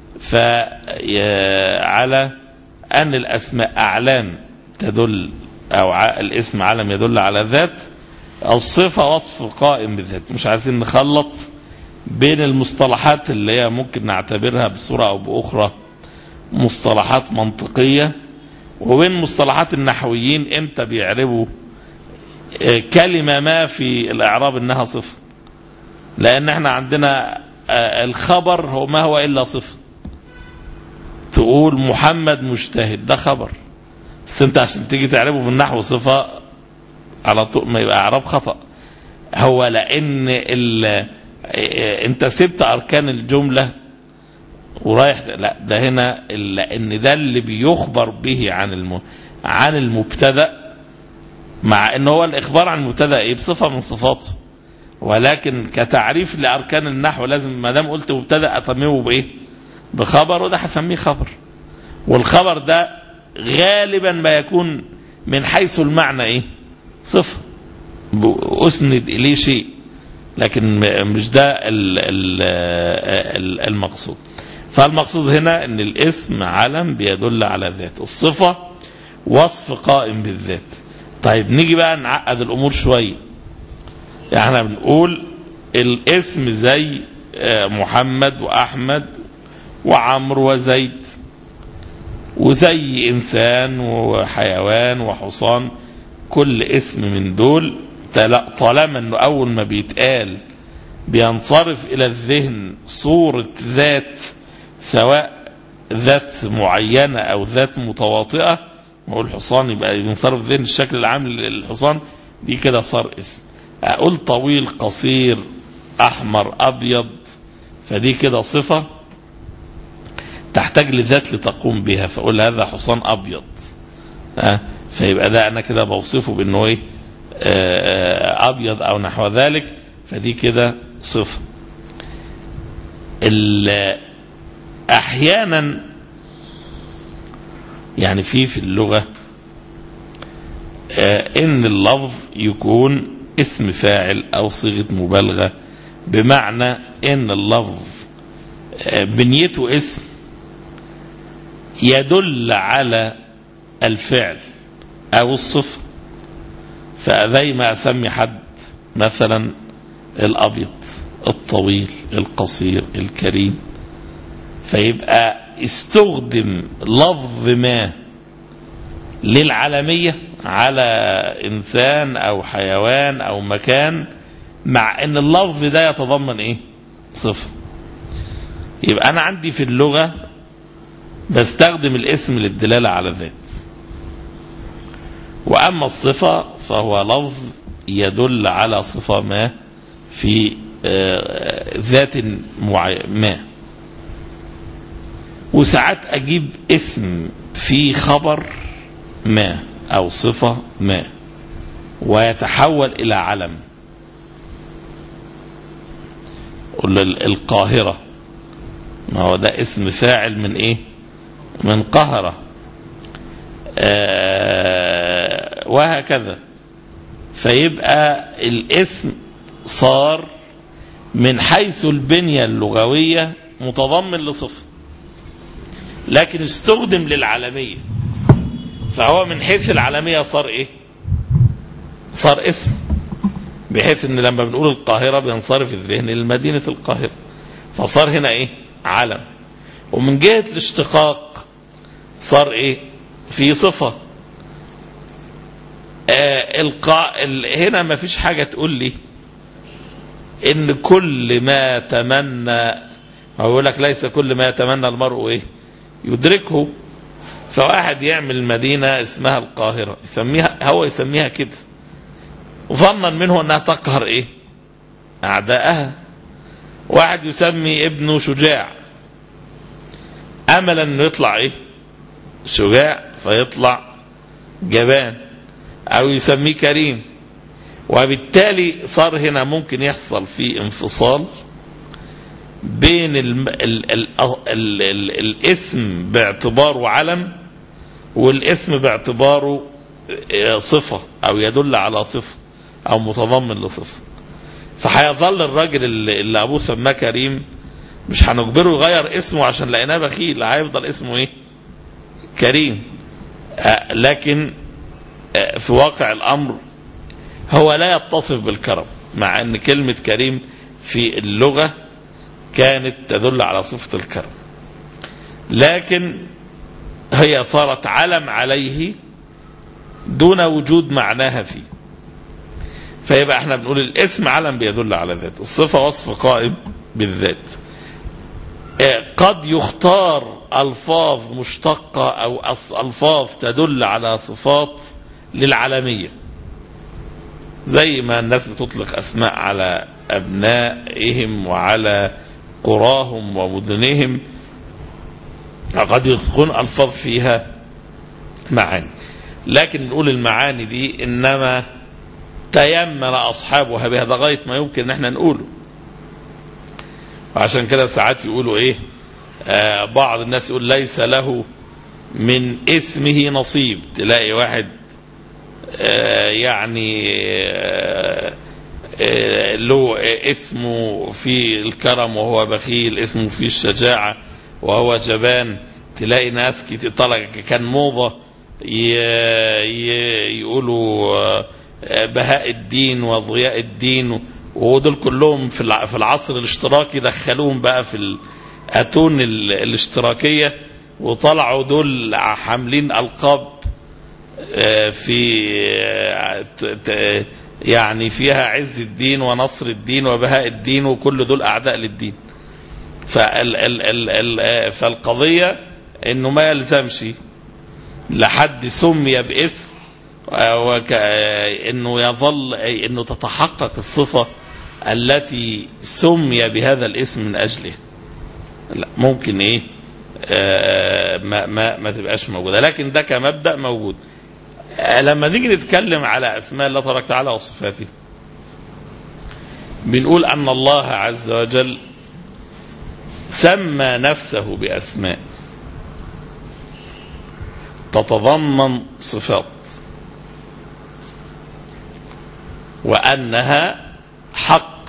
على أن الأسماء أعلام تدل، أو الاسم علم يدل على ذات، الصفة وصف قائم بالذات. مش عايزين نخلط بين المصطلحات اللي هي ممكن نعتبرها بصورة أو بأخرى مصطلحات منطقية، وبين مصطلحات النحويين امتى بيعربوا كلمة ما في الإعراب إنها صفة. لأن احنا عندنا الخبر هو ما هو إلا صفة. تقول محمد مجتهد، ده خبر، بس انت عشان تيجي تعربه في النحو صفة على طول ما يبقى إعراب خطأ. هو لأن انت سبت أركان الجملة ورايح، لا ده هنا لأن ده اللي بيخبر به عن الم... عن المبتدأ، مع ان هو الإخبار عن المبتدأ ايه بصفة من صفاته، ولكن كتعريف لأركان النحو لازم ما دام قلت مبتدأ أتممه بإيه؟ بخبر، وده هسميه خبر. والخبر ده غالبا ما يكون من حيث المعنى ايه؟ صفة أسند إليه شيء، لكن مش ده المقصود. فالمقصود هنا ان الاسم علم بيدل على ذات، الصفة وصف قائم بالذات. طيب نيجي بقى نعقد الأمور شوية. يعني احنا بنقول الاسم زي محمد وأحمد وعمرو وزيد، وزي إنسان وحيوان وحصان، كل اسم من دول طالما انه أول ما بيتقال بينصرف إلى الذهن صورة ذات، سواء ذات معينة أو ذات متواطئة. نقول الحصان يبقى ينصرف ذهن الشكل العام للحصان، دي كده صار اسم. أقول طويل، قصير، أحمر، أبيض، فدي كده صفة تحتاج لذات لتقوم بها، فأقول هذا حصان أبيض، فيبقى ده أنا كده بوصفه بأنه إيه؟ أبيض أو نحو ذلك، فدي كده صفة. أحيانا يعني في في اللغة إن اللفظ يكون اسم فاعل أو صيغة مبالغة، بمعنى إن اللفظ بنيته اسم يدل على الفعل أو الصفة. فزي ما أسمي حد مثلا الأبيض، الطويل، القصير، الكريم، فيبقى استخدم لفظ ما للعالمية على إنسان أو حيوان أو مكان، مع أن اللفظ ده يتضمن إيه؟ صفة. يبقى أنا عندي في اللغة بستخدم الاسم للدلالة على الذات، وأما الصفة فهو لفظ يدل على صفة ما في ذات ما. وساعات أجيب اسم في خبر ما أو صفة ما ويتحول إلى علم. القاهرة، ما هو ده اسم فاعل من إيه؟ من قهرة. آه وهكذا. فيبقى الاسم صار من حيث البنية اللغوية متضمن لصفة، لكن استخدم للعالمية، فهو من حيث العالمية صار إيه؟ صار اسم، بحيث ان لما بنقول القاهرة بينصرف الذهن للمدينة القاهرة، فصار هنا ايه؟ علم. ومن جهة الاشتقاق صار ايه؟ في صفة. آه القا... هنا ما فيش حاجة تقول لي ان كل ما تمنى، ما بقول لك ليس كل ما يتمنى المرء ايه؟ يدركه. فواحد يعمل مدينة اسمها القاهرة، يسميها هو يسميها كده وظنا منه انها تقهر ايه؟ اعداءها. واحد يسمي ابنه شجاع املا انه يطلع ايه؟ شجاع، فيطلع جبان. او يسميه كريم، وبالتالي صار هنا ممكن يحصل في انفصال بين ال ال ال ال ال الاسم باعتباره علم والاسم باعتباره صفة او يدل على صفة او متضمن لصفة. فهيظل الراجل اللي, اللي ابوه سماه كريم مش هنجبره يغير اسمه عشان لقيناه بخيل، هيفضل اسمه ايه؟ كريم. آه لكن آه في واقع الامر هو لا يتصف بالكرم، مع ان كلمة كريم في اللغة كانت تدل على صفة الكرم، لكن هي صارت علم عليه دون وجود معناها فيه. فيبقى احنا بنقول الاسم علم بيدل على ذات، الصفة وصف قائم بالذات. قد يختار ألفاظ مشتقة أو ألفاظ تدل على صفات للعالمية، زي ما الناس بتطلق أسماء على أبنائهم وعلى قراهم ومدنهم، قد يطلقون ألفاظ فيها معاني، لكن نقول المعاني دي إنما تيمن أصحابها بها، ده غاية ما يمكن ان احنا نقوله. وعشان كده ساعات يقولوا ايه؟ آه بعض الناس يقول ليس له من اسمه نصيب. تلاقي واحد آه يعني آه آه له اسمه في الكرم وهو بخيل، اسمه في الشجاعة وهو جبان. تلاقي ناس كتير طلع كان موضة يقولوا آه بهاء الدين وضياء الدين، ودول كلهم في العصر الاشتراكي دخلوهم بقى في الأتون الاشتراكية، وطلعوا دول حاملين ألقاب في يعني فيها عز الدين ونصر الدين وبهاء الدين، وكل دول أعداء للدين. فالقضية إنه ما يلزمش لحد سمي باسم وإنه يظل انه تتحقق الصفة التي سمي بهذا الاسم من اجله. لا، ممكن ايه آه ما, ما, ما تبقاش موجودة، لكن ده كمبدأ موجود. آه لما نيجي نتكلم على اسماء الله تبارك وتعالى وصفاته، بنقول ان الله عز وجل سمى نفسه باسماء تتضمن صفات، وأنها حق،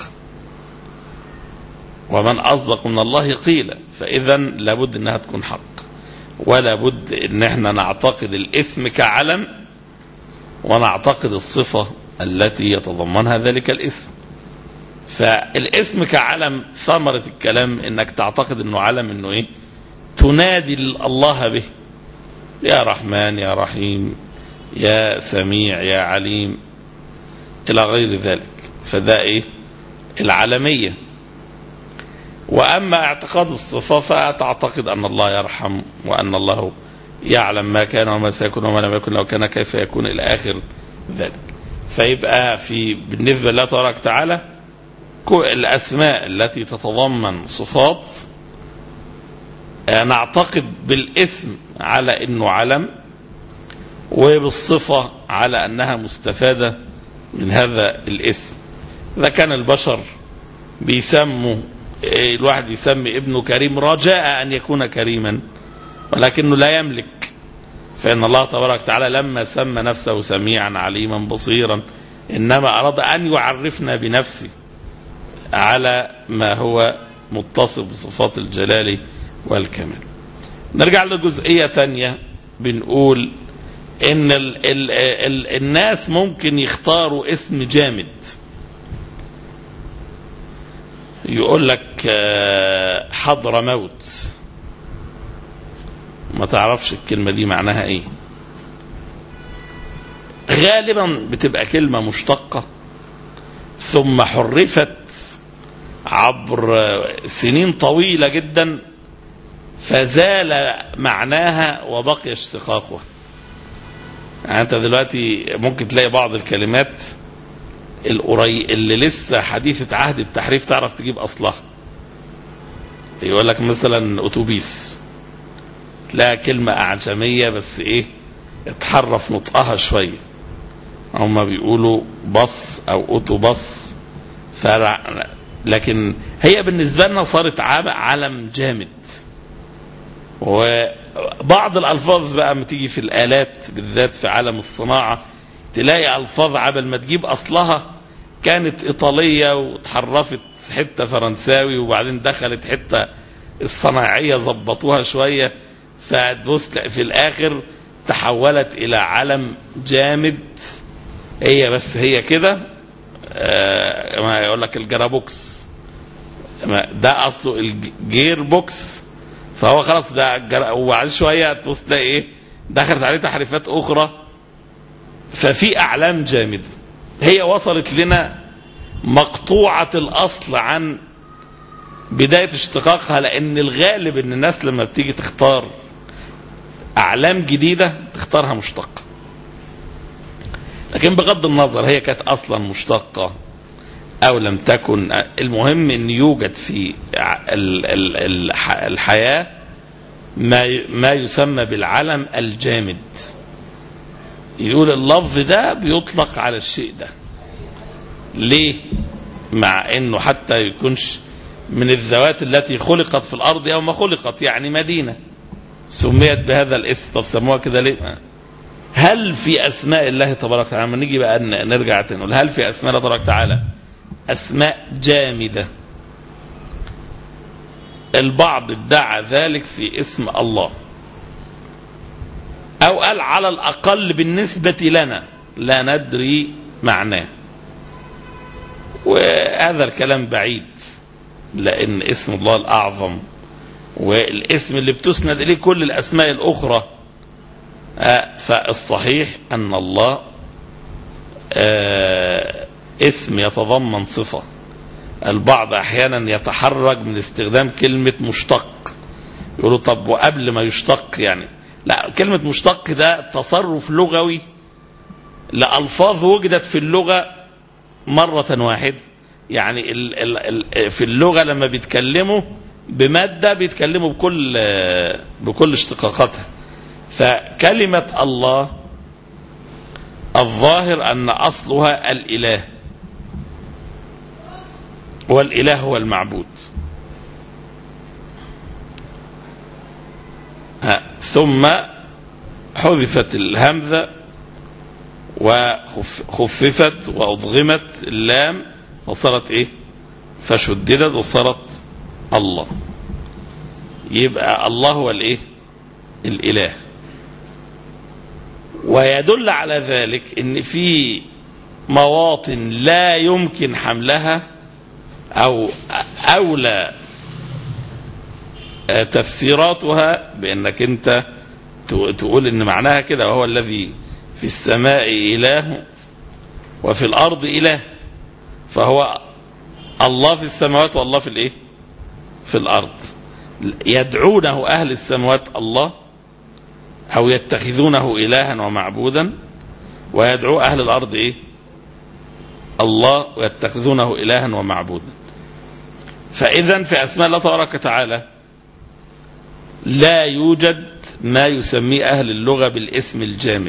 ومن أصدق من الله قيلا. فإذا لابد أنها تكون حق، ولا بد أن احنا نعتقد الاسم كعلم ونعتقد الصفة التي يتضمنها ذلك الاسم. فالاسم كعلم ثمرة الكلام أنك تعتقد أنه علم، أنه إيه؟ تنادي الله به، يا رحمن يا رحيم يا سميع يا عليم إلى غير ذلك. فده إيه؟ العالمية. وأما اعتقاد الصفة فتعتقد أن الله يرحم وأن الله يعلم ما كان وما سيكون وما لم يكن لو كان كيف يكون إلى آخر ذلك. فيبقى في بالنسبة لله تبارك وتعالى الأسماء التي تتضمن صفات نعتقد بالاسم على أنه علم، وبالصفة على أنها مستفادة من هذا الاسم. إذا كان البشر بيسموا الواحد يسمي ابنه كريم رجاء أن يكون كريما ولكنه لا يملك، فإن الله تبارك وتعالى لما سمى نفسه سميعا عليما بصيرا إنما أراد أن يعرفنا بنفسه على ما هو متصف بصفات الجلال والكمال. نرجع لجزئية تانية، بنقول إن ال ال ال الناس ممكن يختاروا اسم جامد، يقول لك حضر موت، ما تعرفش الكلمة دي معناها ايه. غالبا بتبقى كلمة مشتقة ثم حرفت عبر سنين طويلة جدا فزال معناها وبقي اشتقاقها. يعني انت دلوقتي ممكن تلاقي بعض الكلمات القري اللي لسه حديثة عهد التحريف تعرف تجيب أصلها. يقول لك مثلا أتوبيس، تلاقي كلمة أعجمية بس إيه اتحرف نطقها شوية، هم بيقولوا بص أو أوتوبص، لكن هي بالنسبة لنا صارت علم جامد. وبعض الألفاظ بقى متيجي في الآلات بالذات في عالم الصناعة تلاقي ألفاظ عبل ما تجيب أصلها كانت إيطالية وتحرفت حتة فرنساوي وبعدين دخلت حتة الصناعية ظبطوها شوية، فتبص في الآخر تحولت إلى علم جامد. هي بس هي كده، آه ما يقول لك الجرابوكس ده أصله الجير بوكس، فهو خلاص ده. وبعد شوية تبص تلاقي إيه دخلت عليه تحريفات أخرى، ففي أعلام جامدة هي وصلت لنا مقطوعة الأصل عن بداية اشتقاقها، لأن الغالب أن الناس لما بتيجي تختار أعلام جديدة تختارها مشتقة، لكن بغض النظر هي كانت أصلا مشتقة أو لم تكن، المهم أن يوجد في الحياة ما يسمى بالعلم الجامد. يقول اللفظ ده بيطلق على الشيء ده ليه؟ مع انه حتى يكونش من الذوات التي خلقت في الارض يوم خلقت، يعني مدينة سميت بهذا الاسم، طب سموها كده ليه؟ هل في اسماء الله تبارك وتعالى، ما نيجي بقى نرجع تنقول هل في اسماء الله تبارك وتعالى اسماء جامدة؟ البعض ادعى ذلك في اسم الله، أو قال على الأقل بالنسبة لنا لا ندري معناه، وهذا الكلام بعيد، لأن اسم الله الأعظم والاسم اللي بتسند إليه كل الأسماء الأخرى، فالصحيح أن الله اسم يتضمن صفة. البعض أحيانا يتحرج من استخدام كلمة مشتق، يقولوا طب وقبل ما يشتق يعني لا، كلمة مشتق ده تصرف لغوي لألفاظ وجدت في اللغة مرة واحدة. يعني ال ال ال في اللغة لما بيتكلموا بمادة بيتكلموا بكل بكل اشتقاقاتها. فكلمة الله الظاهر أن أصلها الإله، والإله هو المعبود. ثم حذفت الهمزة وخففت وأضغمت اللام وصارت إيه؟ فشددت وصارت الله. يبقى الله هو الإيه؟ الإله. ويدل على ذلك إن في مواطن لا يمكن حملها أو أولى تفسيراتها بأنك أنت تقول إن معناها كده، وهو الذي في السماء إله وفي الأرض إله، فهو الله في السماوات والله في الإيه؟ في الأرض. يدعونه أهل السماوات الله أو يتخذونه إلها ومعبودا، ويدعو أهل الأرض إيه؟ الله، ويتخذونه إلها ومعبودا. فإذا في أسماء الله تبارك وتعالى لا يوجد ما يسميه أهل اللغة بالاسم الجامد،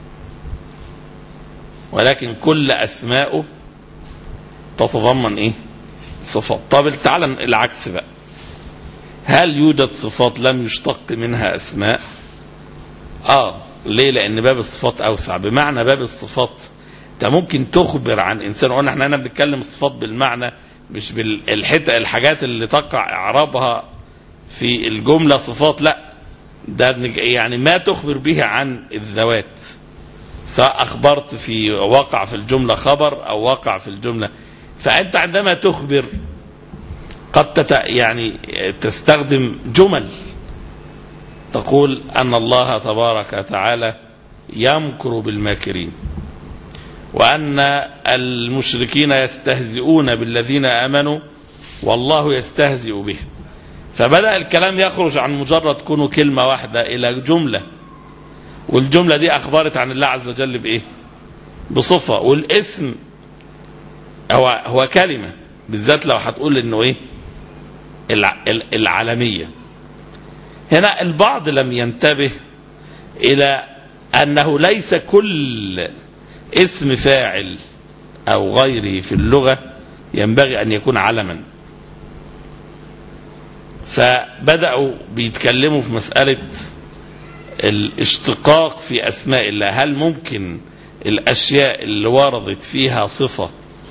ولكن كل أسماءه تتضمن إيه؟ صفات. طب تعالى العكس بقى، هل يوجد صفات لم يشتق منها أسماء؟ آه ليه؟ لأن باب الصفات أوسع. بمعنى باب الصفات أنت ممكن تخبر عن إنسان، قلنا احنا هنا بنتكلم الصفات بالمعنى مش بالحتة الحاجات اللي تقع إعرابها في الجملة صفات، لا ده يعني ما تخبر به عن الذوات، سواء أخبرت في وقع في الجملة خبر أو وقع في الجملة. فأنت عندما تخبر قد تت يعني تستخدم جمل، تقول أن الله تبارك وتعالى يمكر بالماكرين، وأن المشركين يستهزئون بالذين آمنوا والله يستهزئ بهم. فبدأ الكلام يخرج عن مجرد كونه كلمة واحدة إلى جملة، والجملة دي أخبرت عن الله عز وجل بإيه؟ بصفة. والاسم هو هو كلمة، بالذات لو هتقول إنه إيه؟ العالمية. هنا البعض لم ينتبه إلى أنه ليس كل اسم فاعل أو غيره في اللغة ينبغي أن يكون علما. فبدأوا بيتكلموا في مسألة الاشتقاق في أسماء الله. هل ممكن الأشياء اللي وردت فيها صفة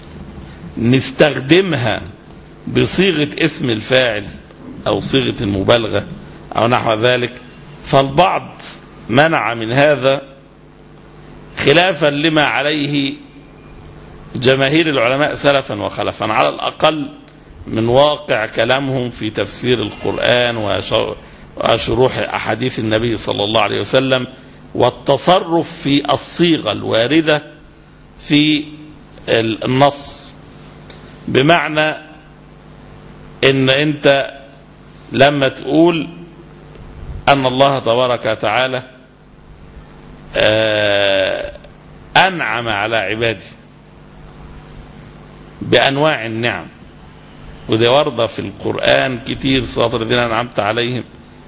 نستخدمها بصيغة اسم الفاعل أو صيغة المبالغة أو نحو ذلك؟ فالبعض منع من هذا خلافا لما عليه جماهير العلماء سلفا وخلفا، على الأقل من واقع كلامهم في تفسير القرآن وشروح أحاديث النبي صلى الله عليه وسلم، والتصرف في الصيغة الواردة في النص. بمعنى ان انت لما تقول ان الله تبارك وتعالى انعم على عباده بانواع النعم، وده ورد في القرآن كتير، صراط الذين انعمت عليهم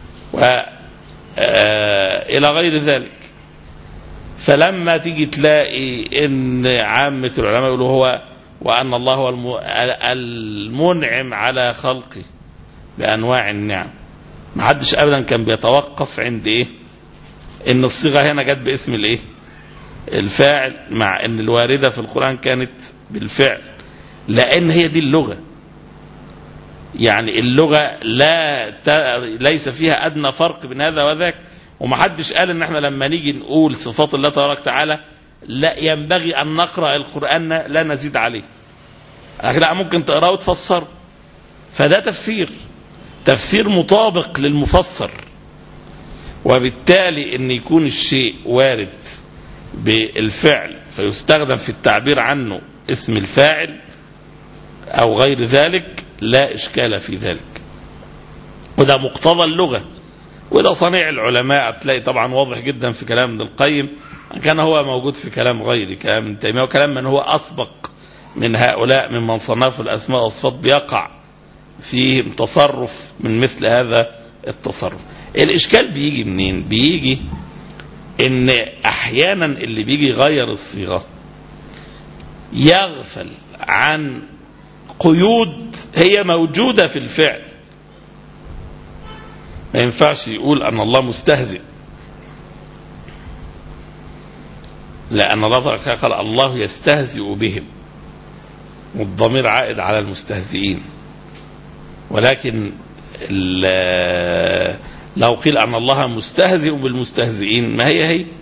والى غير ذلك. فلما تيجي تلاقي ان عامة العلماء يقولوا هو وأن الله هو المنعم على خلقه بأنواع النعم، ما حدش أبدا كان بيتوقف عند إيه؟ إن الصيغة هنا جت باسم الإيه؟ الفاعل، مع إن الواردة في القرآن كانت بالفعل، لأن هي دي اللغة. يعني اللغة لا ت... ليس فيها أدنى فرق بين هذا وذاك. ومحدش قال إن احنا لما نيجي نقول صفات الله تبارك وتعالى لا ينبغي أن نقرأ القرآن لا نزيد عليه، لا ممكن تقرأه وتفسره. فده تفسير تفسير مطابق للمفسر. وبالتالي أن يكون الشيء وارد بالفعل فيستخدم في التعبير عنه اسم الفاعل أو غير ذلك لا إشكال في ذلك، وده مقتضى اللغة، وده صنيع العلماء. تلاقي طبعا واضح جدا في كلام ابن القيم، كان هو موجود في كلام غيري، كلام ابن تيمية، وكلام من هو أسبق من هؤلاء ممن صنفوا الأسماء والصفات بيقع في تصرف من مثل هذا التصرف. الإشكال بيجي منين؟ بيجي إن أحيانا اللي بيجي يغير الصيغة يغفل عن قيود هي موجودة في الفعل. ما ينفعش يقول أن الله مستهزئ، لأن الله قال الله يستهزئ بهم، والضمير عائد على المستهزئين. ولكن لو قيل أن الله مستهزئ بالمستهزئين ما هي هي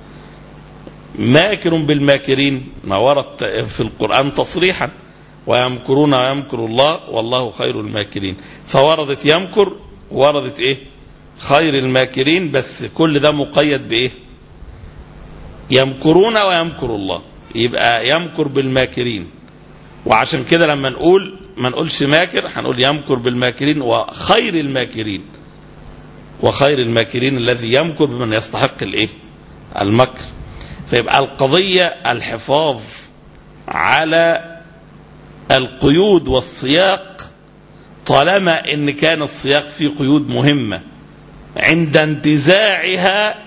ماكر بالماكرين، ما ورد في القرآن تصريحا ويمكرون ويمكر الله والله خير الماكرين. فوردت يمكر وردت إيه؟ خير الماكرين، بس كل ده مقيد بإيه؟ يمكرون ويمكر الله، يبقى يمكر بالماكرين. وعشان كده لما نقول ما نقولش ماكر، هنقول يمكر بالماكرين وخير الماكرين، وخير الماكرين الذي يمكر بمن يستحق الايه؟ المكر. فيبقى القضية الحفاظ على القيود والسياق، طالما ان كان السياق فيه قيود مهمة عند انتزاعها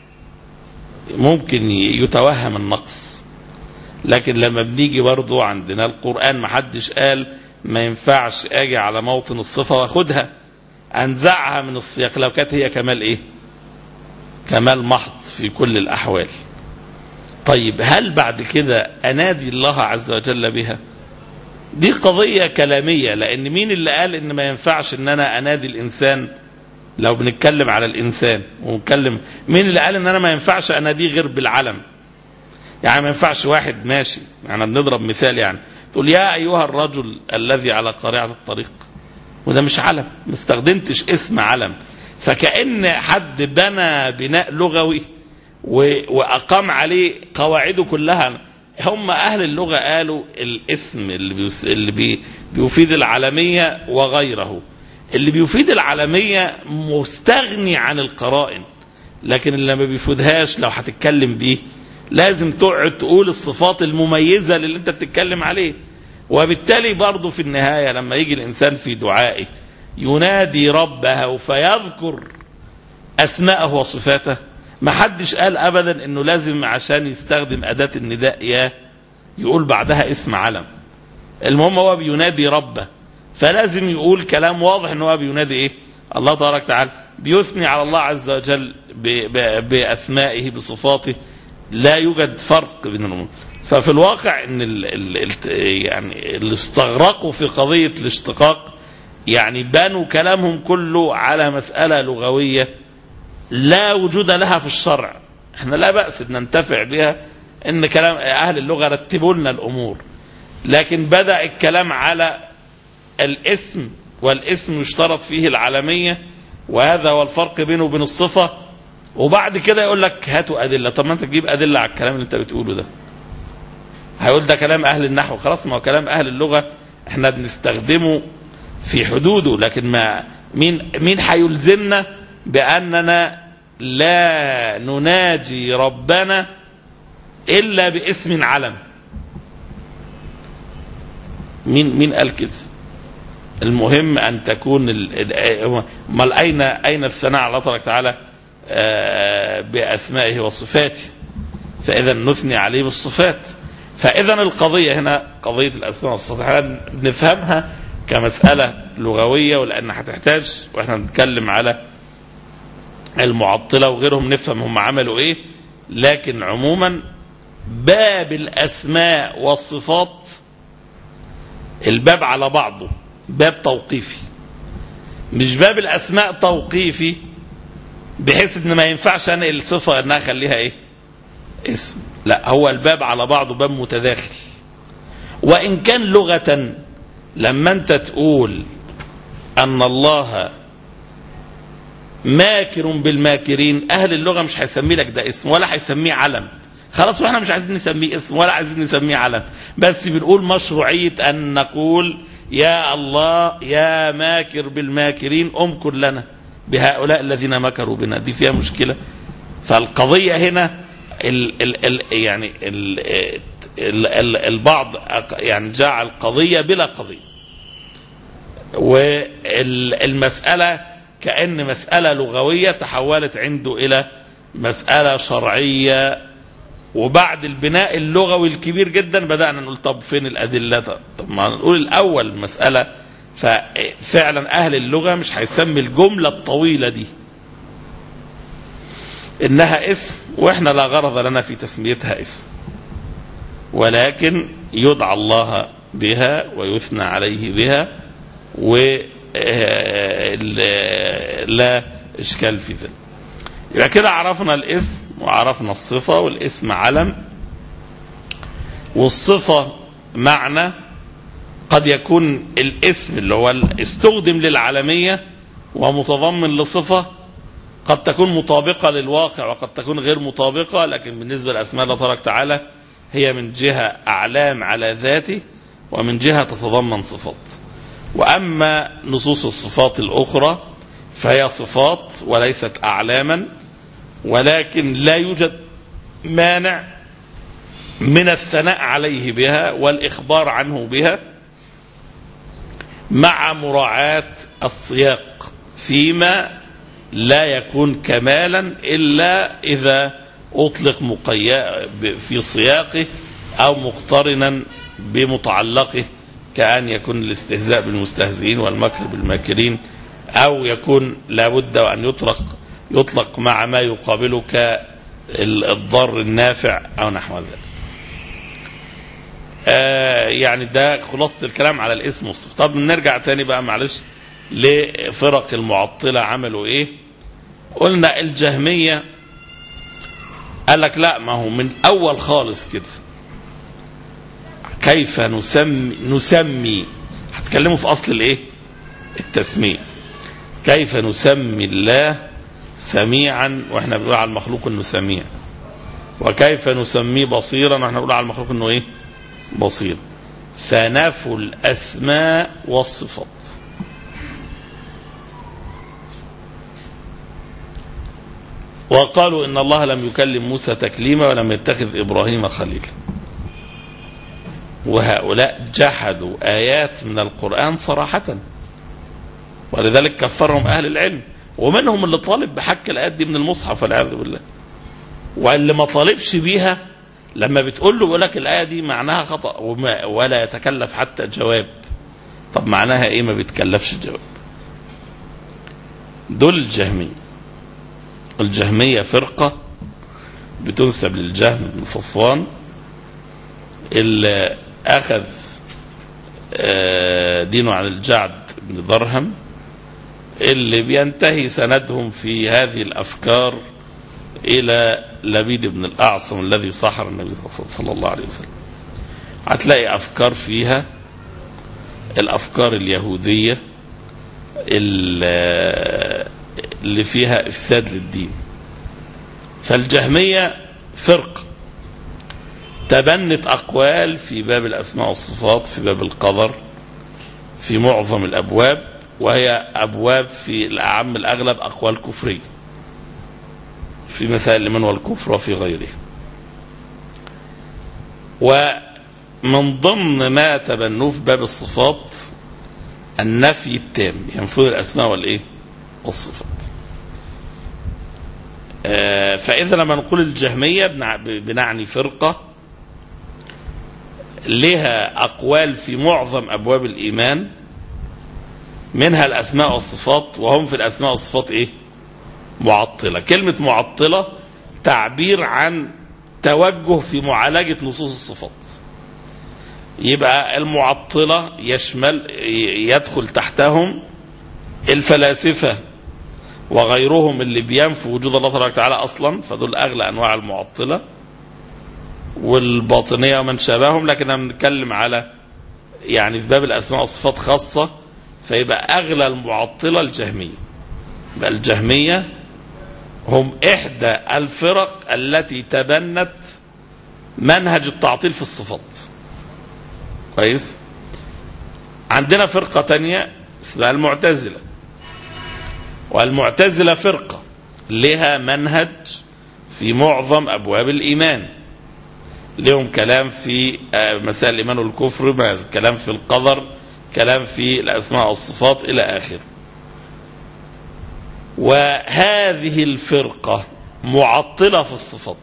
ممكن يتوهم النقص. لكن لما بنيجي برضو عندنا القرآن محدش قال ما ينفعش اجي على موطن الصفة واخدها انزعها من السياق لو كانت هي كمال ايه؟ كمال محض في كل الاحوال. طيب هل بعد كده انادي الله عز وجل بها؟ دي قضية كلامية، لان مين اللي قال ان ما ينفعش ان انا انادي الانسان؟ لو بنتكلم على الانسان ونتكلم، مين اللي قال ان انا ما ينفعش اناديه غير بالعلم؟ يعني ما ينفعش واحد ماشي، يعني بنضرب مثال، يعني تقول يا ايها الرجل الذي على قارعة الطريق، وده مش علم، ما استخدمتش اسم علم. فكأن حد بنى بناء لغوي وأقام عليه قواعده كلها. هم أهل اللغة قالوا الاسم اللي بي بيفيد العالمية وغيره، اللي بيفيد العالمية مستغني عن القرائن، لكن اللي ما بيفيدهاش لو هتتكلم بيه لازم تقعد تقول الصفات المميزة اللي انت بتتكلم عليه. وبالتالي برضو في النهاية لما يجي الإنسان في دعائه ينادي ربه فيذكر أسماءه وصفاته، ما حدش قال أبدا أنه لازم عشان يستخدم أداة النداء يا يقول بعدها اسم علم. المهم هو بينادي ربه، فلازم يقول كلام واضح أنه هو بينادي إيه؟ الله تبارك وتعالى، بيثني على الله عز وجل بأسمائه بصفاته، لا يوجد فرق بين الأمور. ففي الواقع ان ال ال يعني اللي استغرقوا في قضية الاشتقاق يعني بنوا كلامهم كله على مسألة لغوية لا وجود لها في الشرع. احنا لا بأس ان ننتفع بها، ان كلام اهل اللغة رتبوا لنا الامور، لكن بدأ الكلام على الاسم، والاسم يشترط فيه العالمية، وهذا هو الفرق بينه وبين الصفة. وبعد كده يقول لك هاتوا أدلة. طب ما انت تجيب أدلة على الكلام اللي انت بتقوله ده. هيقول ده كلام أهل النحو، خلاص ما هو كلام أهل اللغة احنا بنستخدمه في حدوده، لكن ما مين مين هيلزمنا بأننا لا نناجي ربنا إلا باسم علم؟ مين مين قال كده؟ المهم أن تكون مال أين أين الثناء على الله تبارك وتعالى بأسمائه وصفاته؟ فإذا نثني عليه بالصفات. فإذا القضية هنا قضية الأسماء والصفات احنا نفهمها كمسألة لغوية، ولأن هتحتاج وإحنا نتكلم على المعطلة وغيرهم نفهم هم عملوا إيه. لكن عموما باب الأسماء والصفات الباب على بعضه باب توقيفي، مش باب الأسماء توقيفي بحيث ان ما ينفعش انا الصفة انها اخليها ايه؟ اسم. لا، هو الباب على بعضه باب متداخل. وان كان لغة لما انت تقول ان الله ماكر بالماكرين، اهل اللغة مش هيسمي لك ده اسم ولا هيسميه علم، خلاص، واحنا مش عايزين نسميه اسم ولا عايزين نسميه علم، بس بنقول مشروعية ان نقول يا الله يا ماكر بالماكرين امكر لنا بهؤلاء الذين مكروا بنا. دي فيها مشكلة. فالقضية هنا ال ال ال يعني ال ال ال البعض يعني جعل قضية بلا قضية، والمسألة كأن مسألة لغوية تحولت عنده إلى مسألة شرعية. وبعد البناء اللغوي الكبير جدا بدأنا نقول طب فين الأدلة؟ طب ما نقول الأول مسألة. ففعلا أهل اللغة مش هيسمي الجملة الطويلة دي إنها اسم، وإحنا لا غرض لنا في تسميتها اسم، ولكن يدعى الله بها ويثنى عليه بها ولا إشكال في ذلك. يبقى كده عرفنا الاسم وعرفنا الصفة، والاسم علم، والصفة معنى. قد يكون الاسم اللي هو استخدم للعالمية ومتضمن لصفة، قد تكون مطابقة للواقع وقد تكون غير مطابقة، لكن بالنسبة لأسماء الله تبارك وتعالى هي من جهة أعلام على ذاته ومن جهة تتضمن صفات. وأما نصوص الصفات الأخرى فهي صفات وليست أعلاما، ولكن لا يوجد مانع من الثناء عليه بها والإخبار عنه بها مع مراعاة السياق، فيما لا يكون كمالا إلا إذا أطلق مقيا في سياقه أو مقترنا بمتعلقه، كأن يكون الاستهزاء بالمستهزئين والمكر بالماكرين، أو يكون لابد أن يطلق يطلق مع ما يقابله كالضر النافع أو نحو ذلك. آه يعني ده خلاصة الكلام على الاسم والصفة. طب نرجع تاني بقى معلش لفرق المعطلة عملوا ايه. قلنا الجهمية قال لك لا، ما هو من اول خالص كده كيف نسمي نسمي هتكلموا في اصل الايه التسمية، كيف نسمي الله سميعا واحنا بنقول على المخلوق انه سميع، وكيف نسميه بصيرا واحنا بنقول على المخلوق انه ايه بصير. فنفوا الاسماء والصفات. وقالوا إن الله لم يكلم موسى تكليما ولم يتخذ إبراهيم خليلا. وهؤلاء جحدوا آيات من القرآن صراحة، ولذلك كفرهم أهل العلم، ومنهم اللي طالب بحك الآيات دي من المصحف والعياذ بالله، واللي ما طالبش بيها لما بتقول له يقول لك الآية دي معناها خطأ ولا يتكلف حتى جواب. طب معناها إيه ما بيتكلفش جواب؟ دول الجهمية. الجهمية فرقة بتنسب للجهم بن صفوان اللي أخذ دينه عن الجعد بن درهم، اللي بينتهي سندهم في هذه الأفكار إلى لبيد بن الأعصم الذي سحر النبي صلى الله عليه وسلم. هتلاقي أفكار فيها الأفكار اليهودية اللي فيها إفساد للدين. فالجهمية فرق تبنت أقوال في باب الأسماء والصفات، في باب القدر، في معظم الأبواب، وهي أبواب في الأعم الأغلب أقوال كفرية في مثال لمن والكفر وفي غيره. ومن ضمن ما تبنوه في باب الصفات النفي التام، ينفون الأسماء والإيه والصفات. آه فإذا لما نقول الجهمية بنعني فرقة لها أقوال في معظم أبواب الإيمان، منها الأسماء والصفات، وهم في الأسماء والصفات إيه معطلة. كلمة معطلة تعبير عن توجه في معالجة نصوص الصفات. يبقى المعطلة يشمل يدخل تحتهم الفلاسفة وغيرهم اللي بينفوا وجود الله تبارك وتعالى أصلا، فدول أغلى أنواع المعطلة، والباطنية ومن شابههم. لكن أنا بنتكلم على يعني في باب الأسماء والصفات خاصة، فيبقى أغلى المعطلة الجهمية. بقى الجهمية هم إحدى الفرق التي تبنت منهج التعطيل في الصفات. كويس. عندنا فرقة تانية اسمها المعتزلة، والمعتزلة فرقة لها منهج في معظم أبواب الإيمان، لهم كلام في مسائل الإيمان والكفر، كلام في القدر، كلام في الأسماء والصفات إلى آخر. وهذه الفرقة معطلة في الصفات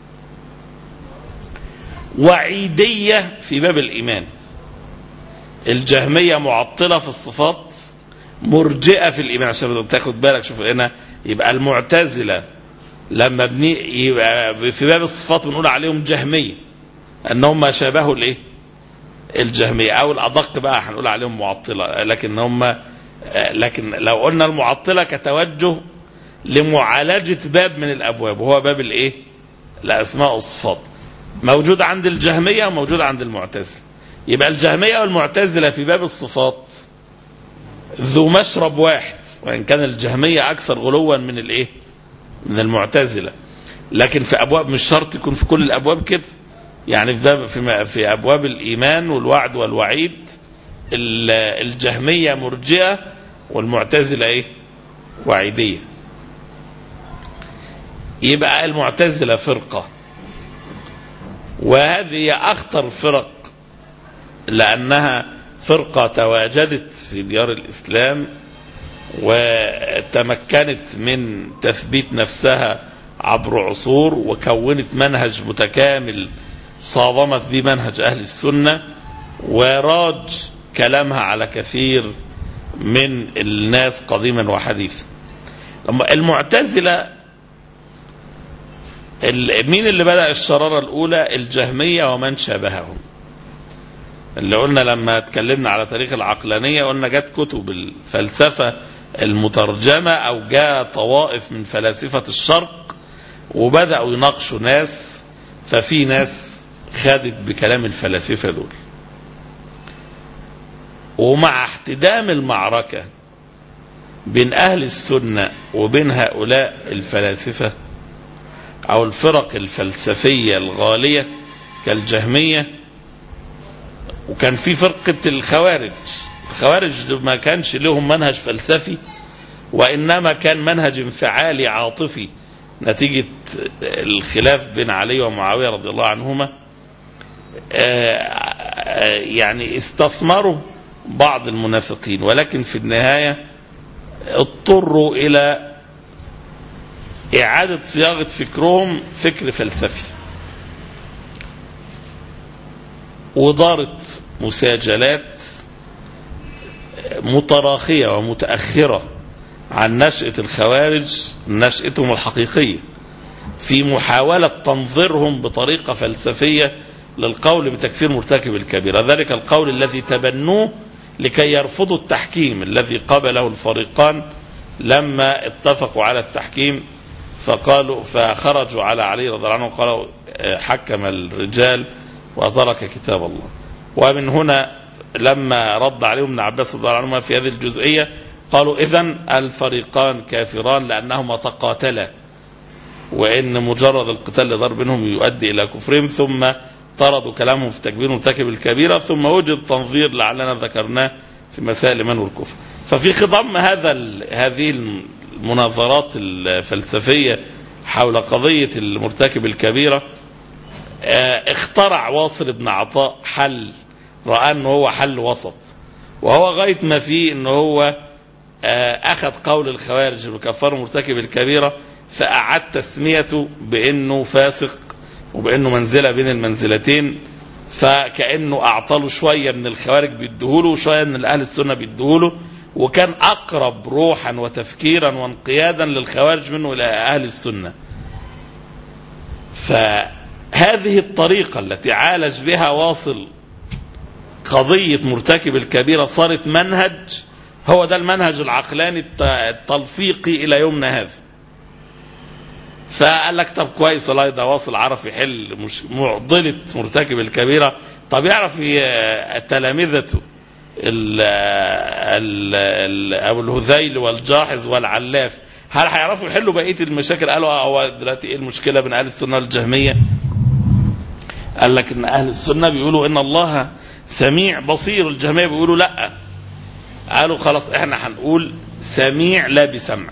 وعيدية في باب الإيمان. الجهمية معطلة في الصفات، مرجئة في الإيمان، عشان تاخد بالك. شوف هنا يبقى المعتزلة لما بني يبقى في باب الصفات بنقول عليهم جهمية، أنهم ما شابهوا الإيه الجهمية، أو الأدق بقى هنقول عليهم معطلة. لكن هم لكن لو قلنا المعطلة كتوجه لمعالجة باب من الأبواب، وهو باب الإيه الأسماء والصفات، موجود عند الجهمية وموجود عند المعتزلة. يبقى الجهمية والمعتزلة في باب الصفات ذو مشرب واحد، وإن كان الجهمية أكثر غلوا من الإيه من المعتزلة، لكن في أبواب مش شرط يكون في كل الأبواب كده. يعني في باب في, في أبواب الإيمان والوعد والوعيد الجهمية مرجئة والمعتزلة إيه؟ وعيدية. يبقى المعتزلة فرقة، وهذه أخطر فرق لأنها فرقة تواجدت في ديار الإسلام وتمكنت من تثبيت نفسها عبر عصور، وكونت منهج متكامل صادمت به منهج أهل السنة، وراج كلامها على كثير من الناس قديما وحديثا. المعتزلة مين اللي بدأ الشرارة الأولى؟ الجهمية ومن شابههم، اللي قلنا لما اتكلمنا على تاريخ العقلانية قلنا جت كتب الفلسفة المترجمة أو جاء طوائف من فلاسفة الشرق وبدأوا يناقشوا ناس، ففي ناس خدت بكلام الفلاسفة دول. ومع احتدام المعركة بين أهل السنة وبين هؤلاء الفلاسفة أو الفرق الفلسفية الغالية كالجهمية، وكان في فرقة الخوارج. الخوارج ما كانش لهم منهج فلسفي، وإنما كان منهج انفعالي عاطفي نتيجة الخلاف بين علي ومعاوية رضي الله عنهما. يعني استثمروا بعض المنافقين، ولكن في النهاية اضطروا إلى إعادة صياغة فكرهم فكر فلسفي، ودارت مساجلات متراخية ومتأخرة عن نشأة الخوارج نشأتهم الحقيقية في محاولة تنظيرهم بطريقة فلسفية للقول بتكفير مرتكب الكبيرة، ذلك القول الذي تبنوه لكي يرفضوا التحكيم الذي قبله الفريقان لما اتفقوا على التحكيم، فقالوا فخرجوا على علي رضي الله عنه وقالوا حكم الرجال وترك كتاب الله. ومن هنا لما رد عليهم ابن عباس رضي الله عنهما في هذه الجزئية قالوا إذن الفريقان كافران لأنهما تقاتلا، وإن مجرد القتال لضرب بينهم يؤدي إلى كفرهم، ثم طردوا كلامهم في تكبير مرتكب الكبيرة، ثم وجد تنظير لعلنا ذكرناه في مسائل من والكفر. ففي خضم هذا هذه المناظرات الفلسفية حول قضية المرتكب الكبيرة اخترع واصل بن عطاء حل رأى أنه هو حل وسط، وهو غاية ما فيه أنه هو أخذ قول الخوارج بكفار مرتكب الكبيرة فأعاد تسميته بأنه فاسق وبأنه منزلة بين المنزلتين، فكأنه أعطاله شوية من الخوارج بيدهوله وشوية من أهل السنة بيدهوله، وكان أقرب روحا وتفكيرا وانقيادا للخوارج منه إلى أهل السنة. فهذه الطريقة التي عالج بها واصل قضية مرتكب الكبيرة صارت منهج، هو ده المنهج العقلاني التلفيقي إلى يومنا هذا. فقال لك طب كويس والله ده واصل عرف يحل مش معضلة مرتكب الكبيرة، طب يعرف تلامذته أبو الهذيل والجاحظ والعلاف هل هيعرفوا يحلوا بقية المشاكل؟ قالوا هو دلوقتي ايه المشكلة بين أهل السنة والجهمية؟ قال لك ان أهل السنة بيقولوا ان الله سميع بصير، الجهمية بيقولوا لا. قالوا خلاص احنا هنقول سميع لا بسمع.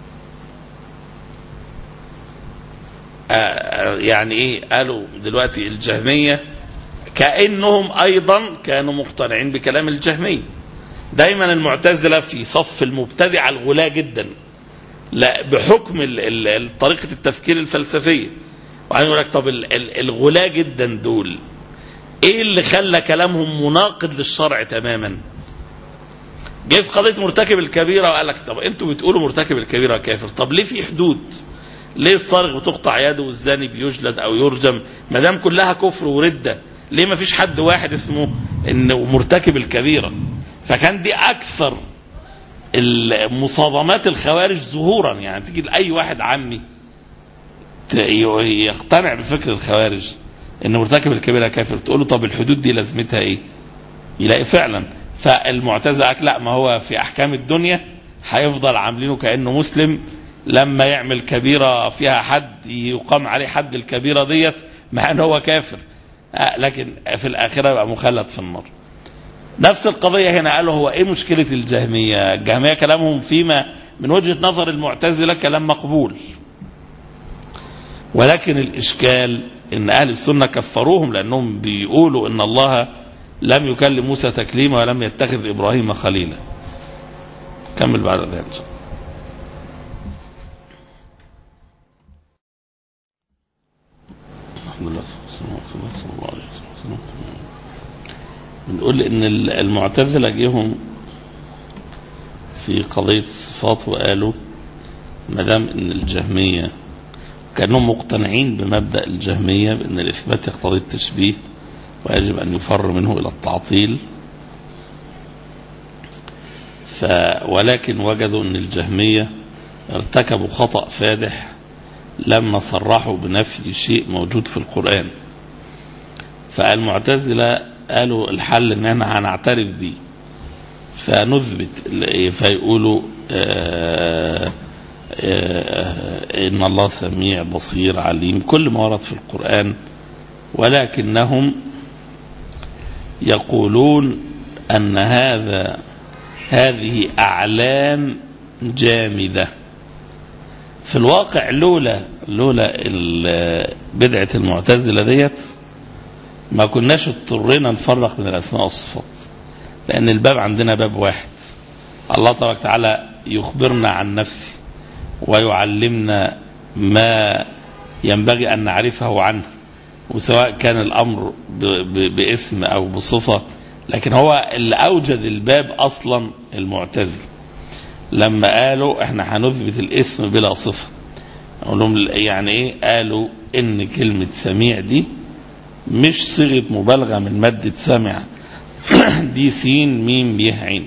آه يعني ايه؟ قالوا دلوقتي الجهمية كأنهم ايضا كانوا مقتنعين بكلام الجهمية. دايما المعتزلة في صف المبتدع الغلاة جدا لا بحكم طريقة التفكير الفلسفية، وعن يقول لك طب الغلاة جدا دول ايه اللي خلى كلامهم مناقض للشرع تماما؟ جاي في قضية مرتكب الكبيرة وقال لك طب انتوا بتقولوا مرتكب الكبيرة كافر، طب ليه في حدود؟ ليه الصارغ بتقطع يده والزاني بيجلد او يرجم ما دام كلها كفر وردة؟ ليه ما فيش حد واحد اسمه انه مرتكب الكبيرة؟ فكان دي اكثر المصادمات الخوارج ظهورا. يعني تيجي لاي واحد عامي يقتنع بفكر الخوارج ان مرتكب الكبيرة كافر، تقول له طب الحدود دي لازمتها ايه؟ يلاقي فعلا. فالمعتزلة لا، ما هو في احكام الدنيا هيفضل عاملينه كأنه مسلم لما يعمل كبيرة فيها حد يقام عليه حد الكبيرة ديت مع أنه هو كافر، لكن في الآخرة يبقى مخلد في النار. نفس القضية هنا، قالوا هو إيه مشكلة الجهمية؟ الجهمية كلامهم فيما من وجهة نظر المعتزلة كلام مقبول، ولكن الإشكال إن أهل السنة كفروهم لأنهم بيقولوا إن الله لم يكلم موسى تكليما ولم يتخذ إبراهيم خليلا. كمل بعد ذلك. بنقول إن المعتزلة جيهم في قضية الصفات وقالوا ما دام إن الجهمية كانهم مقتنعين بمبدأ الجهمية بأن الإثبات يقتضي التشبيه ويجب أن يفر منه إلى التعطيل، ف ولكن وجدوا أن الجهمية ارتكبوا خطأ فادح لما صرحوا بنفي شيء موجود في القرآن. فالمعتزلة قالوا الحل أننا هنعترف به فنثبت، فيقولوا آه إن الله سميع بصير عليم كل ما ورد في القرآن، ولكنهم يقولون أن هذا هذه أعلام جامدة في الواقع. لولا لولا بدعة المعتزلة ديت ما كناش اضطرينا نفرق من الأسماء والصفات، لأن الباب عندنا باب واحد. الله تبارك وتعالى يخبرنا عن نفسه ويعلمنا ما ينبغي أن نعرفه عنه، وسواء كان الأمر باسم أو بصفة. لكن هو اللي أوجد الباب أصلا المعتزل لما قالوا احنا هنثبت الاسم بلا صفة. أقولهم يعني ايه؟ قالوا ان كلمة سميع دي مش صيغة مبالغة من مادة سمع، دي سين ميم يه عين،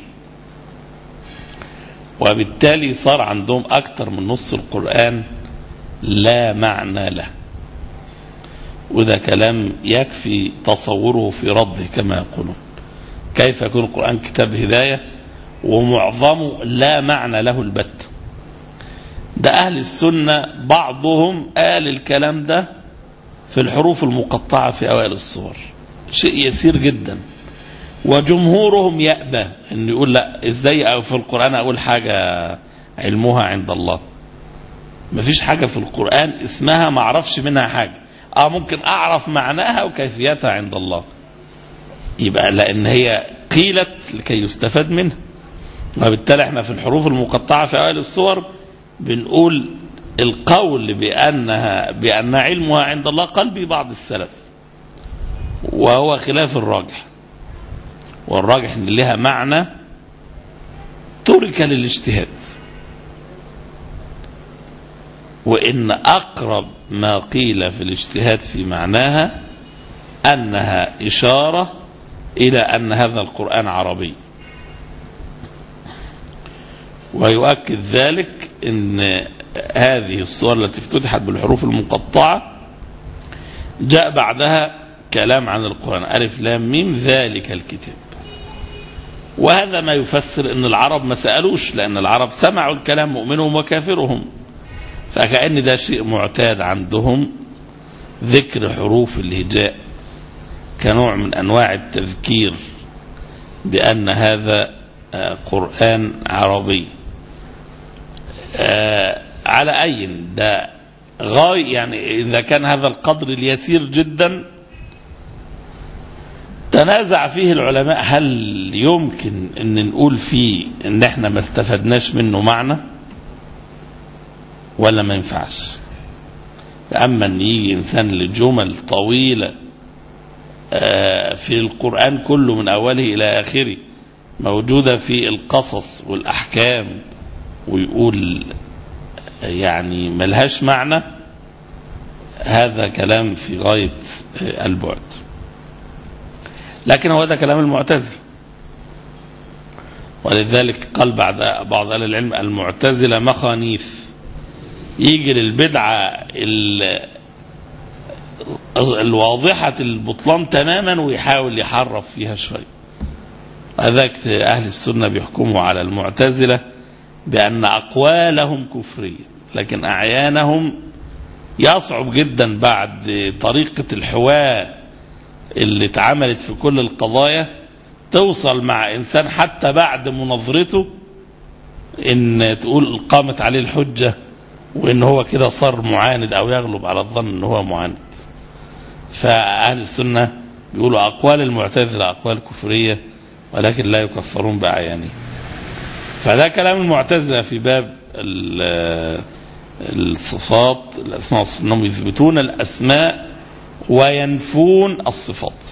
وبالتالي صار عندهم أكتر من نص القرآن لا معنى له. وده كلام يكفي تصوره في رده كما يقولون. كيف يكون القرآن كتاب هداية ومعظمه لا معنى له البت؟ ده أهل السنة بعضهم قال الكلام ده في الحروف المقطعة في أوائل الصور، شيء يسير جدا، وجمهورهم يأبى أن يقول لا إزاي أو في القرآن أقول حاجة علمها عند الله. مفيش حاجة في القرآن اسمها ما أعرفش منها حاجة، آه ممكن أعرف معناها وكيفيتها عند الله، يبقى لأن هي قيلت لكي يستفاد منها. وبالتالي احنا في الحروف المقطعة في أوائل الصور بنقول القول بأنها بأن علمها عند الله قال به بعض السلف، وهو خلاف الراجح. والراجح ان لها معنى ترك للاجتهاد، وإن أقرب ما قيل في الاجتهاد في معناها أنها إشارة إلى أن هذا القرآن عربي. ويؤكد ذلك أن هذه الصور التي افتتحت بالحروف المقطعة جاء بعدها كلام عن القرآن، ألف لام ميم ذلك الكتاب. وهذا ما يفسر أن العرب ما سألوش، لأن العرب سمعوا الكلام مؤمنهم وكافرهم، فكأن ده شيء معتاد عندهم ذكر حروف الهجاء كنوع من أنواع التذكير بأن هذا قرآن عربي. على أي ده غاية، يعني إذا كان هذا القدر اليسير جدا تنازع فيه العلماء هل يمكن أن نقول فيه أن احنا ما استفدناش منه معنى ولا ما ينفعش. فأما أن يجي إنسان لجمل طويلة في القرآن كله من أوله إلى آخره موجودة في القصص والأحكام ويقول يعني ملهاش معنى، هذا كلام في غاية البعد. لكن هو ده كلام المعتزلة، ولذلك قال بعد بعض أهل العلم المعتزلة مخانيث، يجي للبدعة الواضحة البطلان تماما ويحاول يحرف فيها شوي. هذاك أهل السنة بيحكموا على المعتزلة بأن أقوالهم كفرية، لكن أعيانهم يصعب جدا بعد طريقة الحوار اللي اتعملت في كل القضايا توصل مع إنسان حتى بعد مناظرته إن تقول قامت عليه الحجة وإن هو كده صار معاند أو يغلب على الظن إن هو معاند. فأهل السنة بيقولوا أقوال المعتزلة أقوال كفرية ولكن لا يكفرون بأعيانه. فده كلام المعتزلة في باب الصفات الأسماء والصفات، أنهم يثبتون الأسماء وينفون الصفات.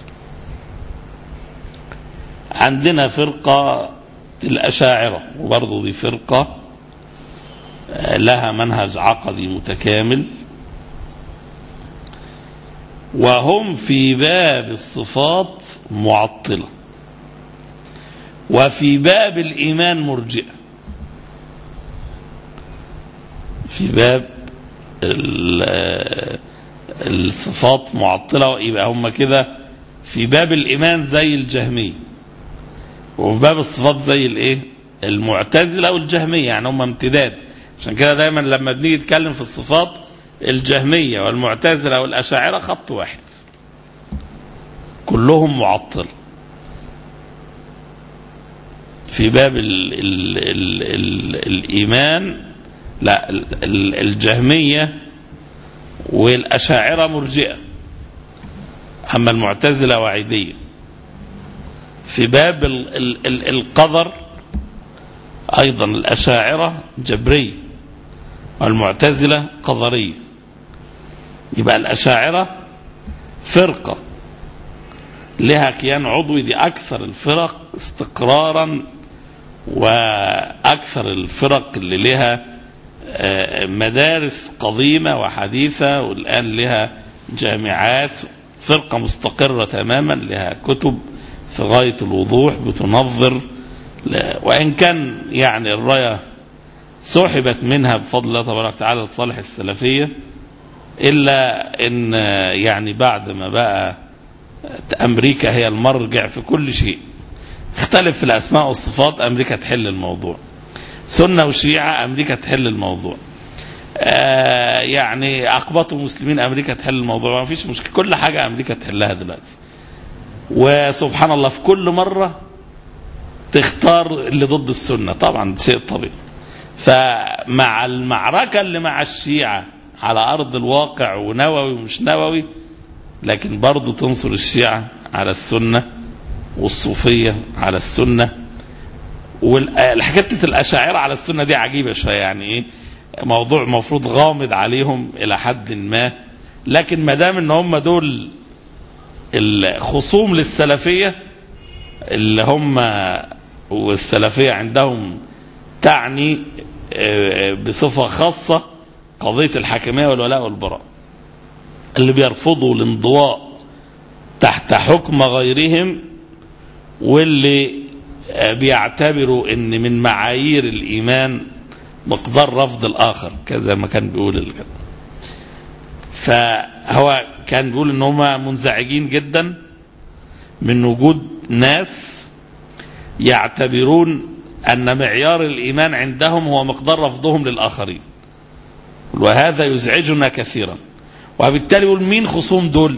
عندنا فرقة الأشاعرة، وبرضو دي فرقة لها منهج عقدي متكامل، وهم في باب الصفات معطلة، وفي باب الإيمان مرجئة. في باب الصفات معطلة، يبقى هم كده في باب الإيمان زي الجهمية، وفي باب الصفات زي الايه المعتزلة والجهمية، يعني هم امتداد. عشان كده دايما لما بنيجي نتكلم في الصفات الجهمية والمعتزلة والأشاعرة خط واحد، كلهم معطل. في باب ال ال ال ال الإيمان لا، الجهمية والأشاعرة مرجئة، أما المعتزلة وعيدية. في باب ال ال ال القدر أيضا الأشاعرة جبرية والمعتزلة قدرية. يبقى الأشاعرة فرقة لها كيان عضوي، دي أكثر الفرق استقرارا وأكثر الفرق اللي لها مدارس قديمة وحديثة والآن لها جامعات، فرقة مستقرة تماما، لها كتب في غاية الوضوح بتنظر، وإن كان يعني الراية سحبت منها بفضل الله تبارك وتعالى لصالح السلفية، إلا إن يعني بعد ما بقى أمريكا هي المرجع في كل شيء، اختلف في الأسماء والصفات أمريكا تحل الموضوع، سنة وشيعة أمريكا تحل الموضوع، آه يعني أقبطوا مسلمين أمريكا تحل الموضوع، ما فيش مشكلة، كل حاجة أمريكا تحلها دلوقتي. وسبحان الله في كل مرة تختار اللي ضد السنة، طبعا شيء طبيعي. فمع المعركة اللي مع الشيعة على أرض الواقع ونووي ومش نووي، لكن برضو تنصر الشيعة على السنة والصوفية على السنة، والحكاية الأشاعرة على السنة دي عجيبة شوية، يعني إيه موضوع مفروض غامض عليهم إلى حد ما، لكن ما دام إن هم دول الخصوم للسلفية اللي هم، والسلفية عندهم تعني بصفة خاصة قضية الحاكمية والولاء والبراء، اللي بيرفضوا الانضواء تحت حكم غيرهم، واللي بيعتبروا ان من معايير الإيمان مقدار رفض الآخر، كذا ما كان بيقول الكلام. فهو كان بيقول ان هم منزعجين جدا من وجود ناس يعتبرون أن معيار الإيمان عندهم هو مقدار رفضهم للآخرين، وهذا يزعجنا كثيرا. وبالتالي يقول مين خصوم دول؟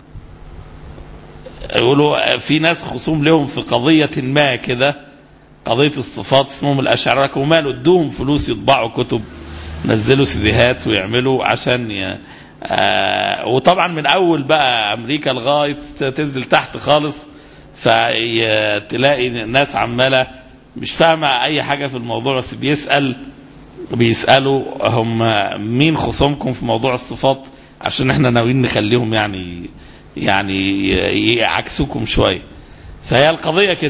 يقولوا في ناس خصوم لهم في قضية ما كده، قضية الصفات، اسمهم الأشاعرة، ومالوا ادوهم فلوس يطبعوا كتب، نزلوا سيديهات ويعملوا عشان ي... آه وطبعا من أول بقى أمريكا لغاية تنزل تحت خالص، فتلاقي الناس عمالة مش فاهمة أي حاجة في الموضوع، بس بيسأل بيسألوا هم مين خصومكم في موضوع الصفات عشان احنا ناويين نخليهم يعني يعني يعكسوكم شوية. فهي القضية كده.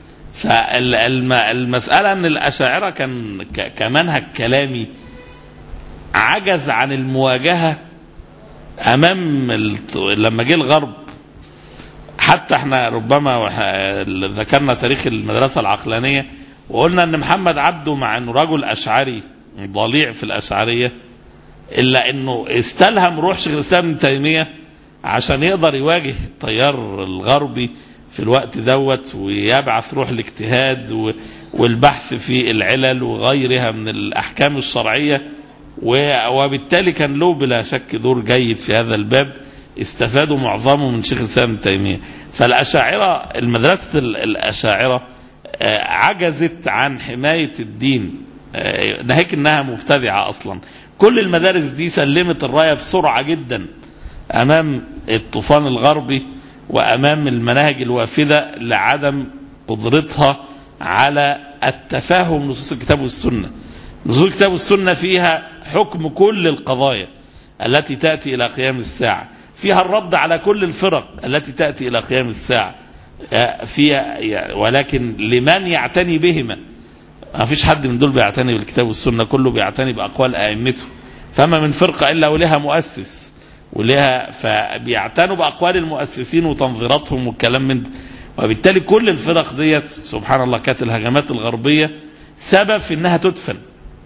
فالمسألة أن الأشاعرة كان كمنهج كلامي عجز عن المواجهة أمام لما جه الغرب. حتى احنا ربما ذكرنا تاريخ المدرسة العقلانية وقلنا أن محمد عبده مع أنه رجل أشعري ضليع في الأشعرية، إلا أنه استلهم روح شيخ الإسلام ابن تيمية عشان يقدر يواجه التيار الغربي في الوقت دوت ويبعث روح الاجتهاد والبحث في العلل وغيرها من الأحكام الشرعية، وبالتالي كان له بلا شك دور جيد في هذا الباب استفادوا معظمه من شيخ الإسلام ابن تيمية. فالأشاعرة المدرسة الأشاعرة عجزت عن حماية الدين، ناهيك انها مبتدعة اصلا. كل المدارس دي سلمت الراية بسرعة جدا امام الطوفان الغربي وامام المناهج الوافدة لعدم قدرتها على التفاهم نصوص الكتاب والسنة. نصوص الكتاب والسنة فيها حكم كل القضايا التي تأتي الى قيام الساعة، فيها الرد على كل الفرق التي تأتي الى قيام الساعة فيها، ولكن لمن يعتني بهما. ما فيش حد من دول بيعتني بالكتاب والسنة، كله بيعتني بأقوال أئمته، فما من فرقة إلا ولها مؤسس ولها، فبيعتنوا بأقوال المؤسسين وتنظيراتهم والكلام من ده. وبالتالي كل الفرق ديت سبحان الله كانت الهجمات الغربية سبب في انها تدفن،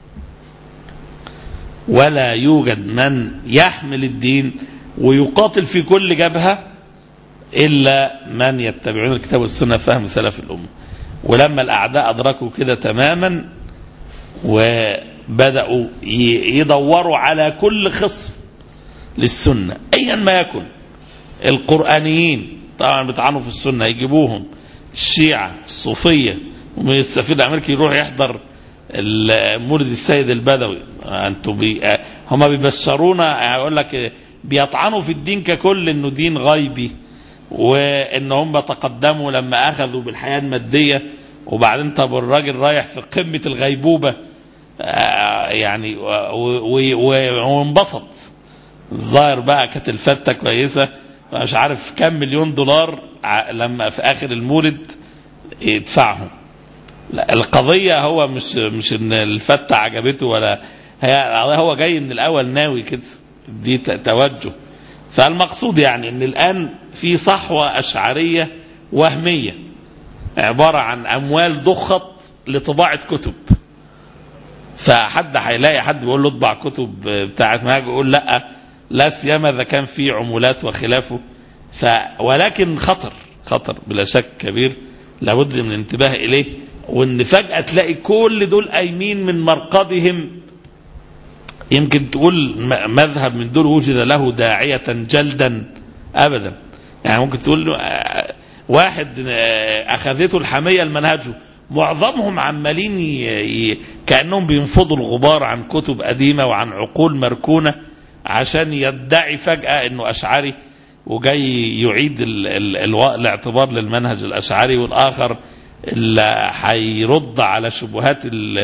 ولا يوجد من يحمل الدين ويقاتل في كل جبهة إلا من يتبعون الكتاب والسنة فهم سلف الأمة. ولما الأعداء أدركوا كده تماما وبدأوا يدوروا على كل خصم للسنة أيا ما يكن، القرآنيين طبعا بيطعنوا في السنة يجيبوهم، الشيعة الصوفية، ومن السفير الأمريكي يروح يحضر مولد السيد البدوي، أنتوا بي هم بيبشرونا، يقول لك بيطعنوا في الدين ككل إنه دين غيبي، وإن هم تقدموا لما أخذوا بالحياة المادية، وبعدين طب الراجل رايح في قمة الغيبوبة يعني وانبسط. الظاهر بقى كانت الفتة كويسة، مش عارف كم مليون دولار لما في آخر المولد يدفعهم. القضية هو مش مش إن الفتة عجبته، ولا هو جاي من الأول ناوي كده، دي توجه. فالمقصود يعني ان الآن في صحوة أشعرية وهمية عبارة عن أموال ضخت لطباعة كتب، فحد هيلاقي حد بيقول له اطبع كتب بتاعت منهج، يقول لا لا سيما إذا كان في عمولات وخلافه. ف ولكن خطر خطر بلا شك كبير لابد من الانتباه إليه، وان فجأة تلاقي كل دول قايمين من مرقدهم. يمكن تقول مذهب من دول وجد له داعية جلدا أبدا، يعني ممكن تقول له واحد أخذته الحمية المنهجه، معظمهم عمالين كأنهم بينفضوا الغبار عن كتب قديمة وعن عقول مركونة عشان يدعي فجأة أنه أشعري وجاي يعيد الاعتبار للمنهج الأشعري، والآخر اللي هيرد على شبهات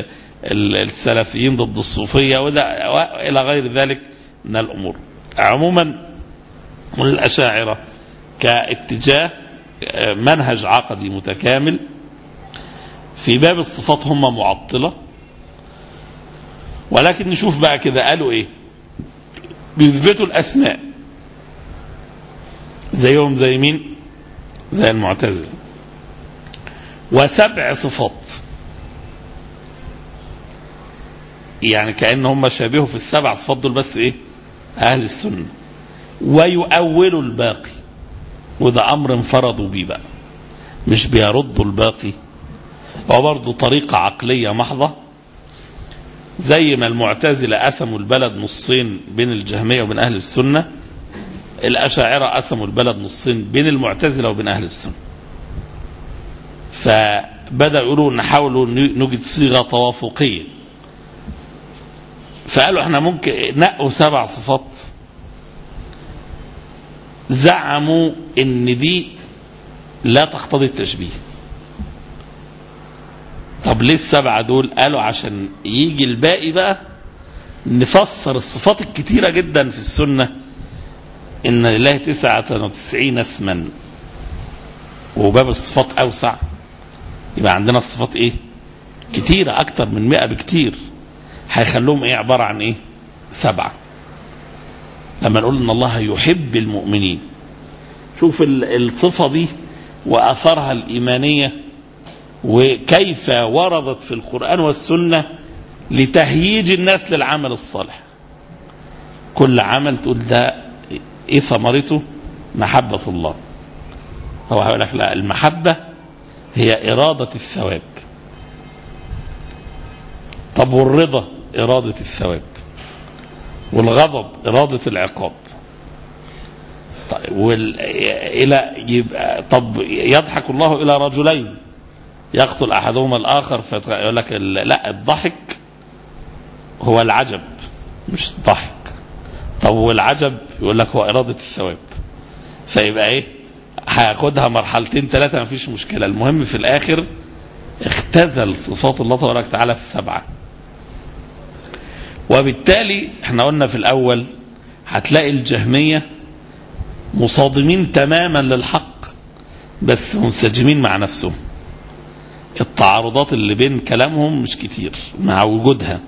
السلفيين ضد الصوفية وإلى غير ذلك من الأمور. عموما الأشاعرة كاتجاه منهج عقدي متكامل. في باب الصفات هم معطلة، ولكن نشوف بقى كده قالوا ايه. بيثبتوا الأسماء زيهم زي مين؟ زي المعتزلة. وسبع صفات، يعني كأن هم شابهوا في السبع صفات دول، بس ايه أهل السنة. ويؤولوا الباقي، وده أمر انفرضوا بيه بقى، مش بيردوا الباقي، وبرضه طريقة عقلية محضة. زي ما المعتزلة قسموا البلد نصين بين الجهمية وبين أهل السنة، الأشاعرة قسموا البلد نصين بين المعتزلة وبين أهل السنة. فبدأوا يقولوا نحاولوا نوجد صيغة توافقية، فقالوا احنا ممكن نقوا سبع صفات. زعموا ان دي لا تقتضي التشبيه. طب ليه السبعة دول؟ قالوا عشان يجي الباقي بقى نفسر الصفات الكتيرة جدا في السنة، ان لله تسعة وتسعين اسما، وباب الصفات اوسع، يبقى عندنا الصفات ايه كتيرة اكتر من مئة بكتير، هيخلوهم ايه عبارة عن ايه سبعة. لما نقول ان الله يحب المؤمنين، شوف الصفة دي واثرها الايمانية وكيف وردت في القرآن والسنة لتهييج الناس للعمل الصالح. كل عمل تقول ده ايه ثمرته؟ محبة الله. هو هيقول لك لا، المحبة هي إرادة الثواب. طب والرضا إرادة الثواب، والغضب إرادة العقاب. طيب وال... إلى يبقى طب يضحك الله إلى رجلين يقتل أحدهما الآخر فيقول لك لا، الضحك هو العجب مش الضحك. طب والعجب يقول لك هو إرادة الثواب. فيبقى إيه، هياخدها مرحلتين ثلاثة ما فيش مشكلة، المهم في الآخر اختزل صفات الله تبارك وتعالى في سبعة. وبالتالي احنا قلنا في الأول هتلاقي الجهمية مصادمين تماما للحق بس منسجمين مع نفسهم. التعارضات اللي بين كلامهم مش كتير مع وجودها.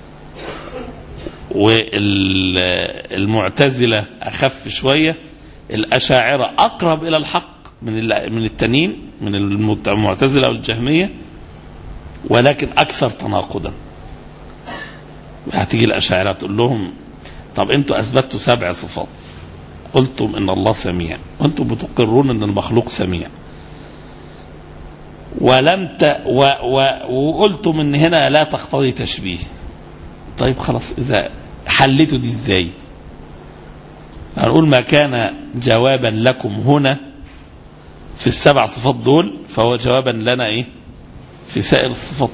والمعتزلة أخف شوية، الأشاعرة أقرب إلى الحق من من التانيين من المعتزلة والجهمية، ولكن أكثر تناقضا. هتيجي الأشاعرة تقول لهم طب أنتوا أثبتوا سبع صفات، قلتم إن الله سميع، وأنتم بتقرون إن المخلوق سميع، ولم ت... و... و... وقلتم إن هنا لا تقتضي تشبيه. طيب خلاص، إذا حلتوا دي إزاي؟ هنقول ما كان جوابا لكم هنا في السبع صفات دول فهو جوابا لنا إيه في سائر الصفات.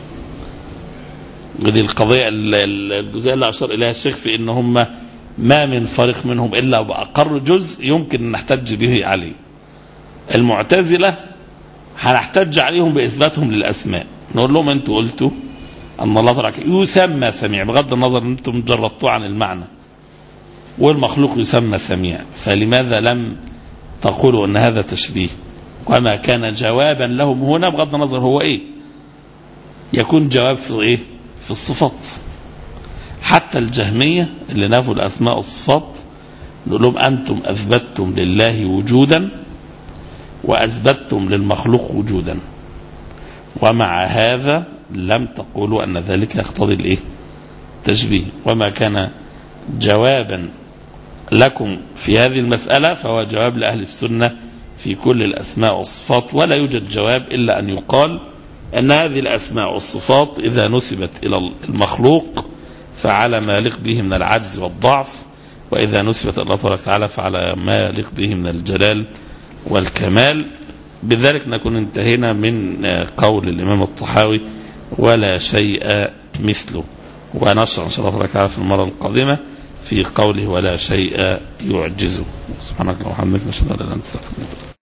ودي القضية الجزئية اللي أشار إليها الشيخ في إن هم ما من فريق منهم إلا بأقر جزء يمكن أن نحتج به عليه. المعتزلة هنحتج عليهم بإثباتهم للأسماء، نقول لهم أنتوا قلتوا أن الله تبارك يسمى سميع بغض النظر أن أنتم جربتوا عن المعنى، والمخلوق يسمى سميع، فلماذا لم تقولوا أن هذا تشبيه؟ وما كان جوابا لهم هنا بغض النظر هو إيه، يكون جواب في إيه في الصفات. حتى الجهمية اللي نفوا الأسماء والصفات نقول لهم أنتم أثبتتم لله وجودا وأثبتتم للمخلوق وجودا، ومع هذا لم تقولوا أن ذلك يقتضي الإيه تشبيه. وما كان جوابا لكم في هذه المسألة فهو جواب لأهل السنة في كل الأسماء والصفات، ولا يوجد جواب إلا أن يقال أن هذه الأسماء والصفات إذا نسبت إلى المخلوق فعلى ما يليق به من العجز والضعف، وإذا نسبت الله تبارك وتعالى فعلى ما يليق به من الجلال والكمال. بذلك نكون انتهينا من قول الإمام الطحاوي ولا شيء مثله، ونشرع إن شاء الله تبارك وتعالى في المرة القادمة في قوله ولا شيء يعجزه. سبحانك اللهم وبحمدك، نشهد أن لا إله إلا أنت، نستغفرك.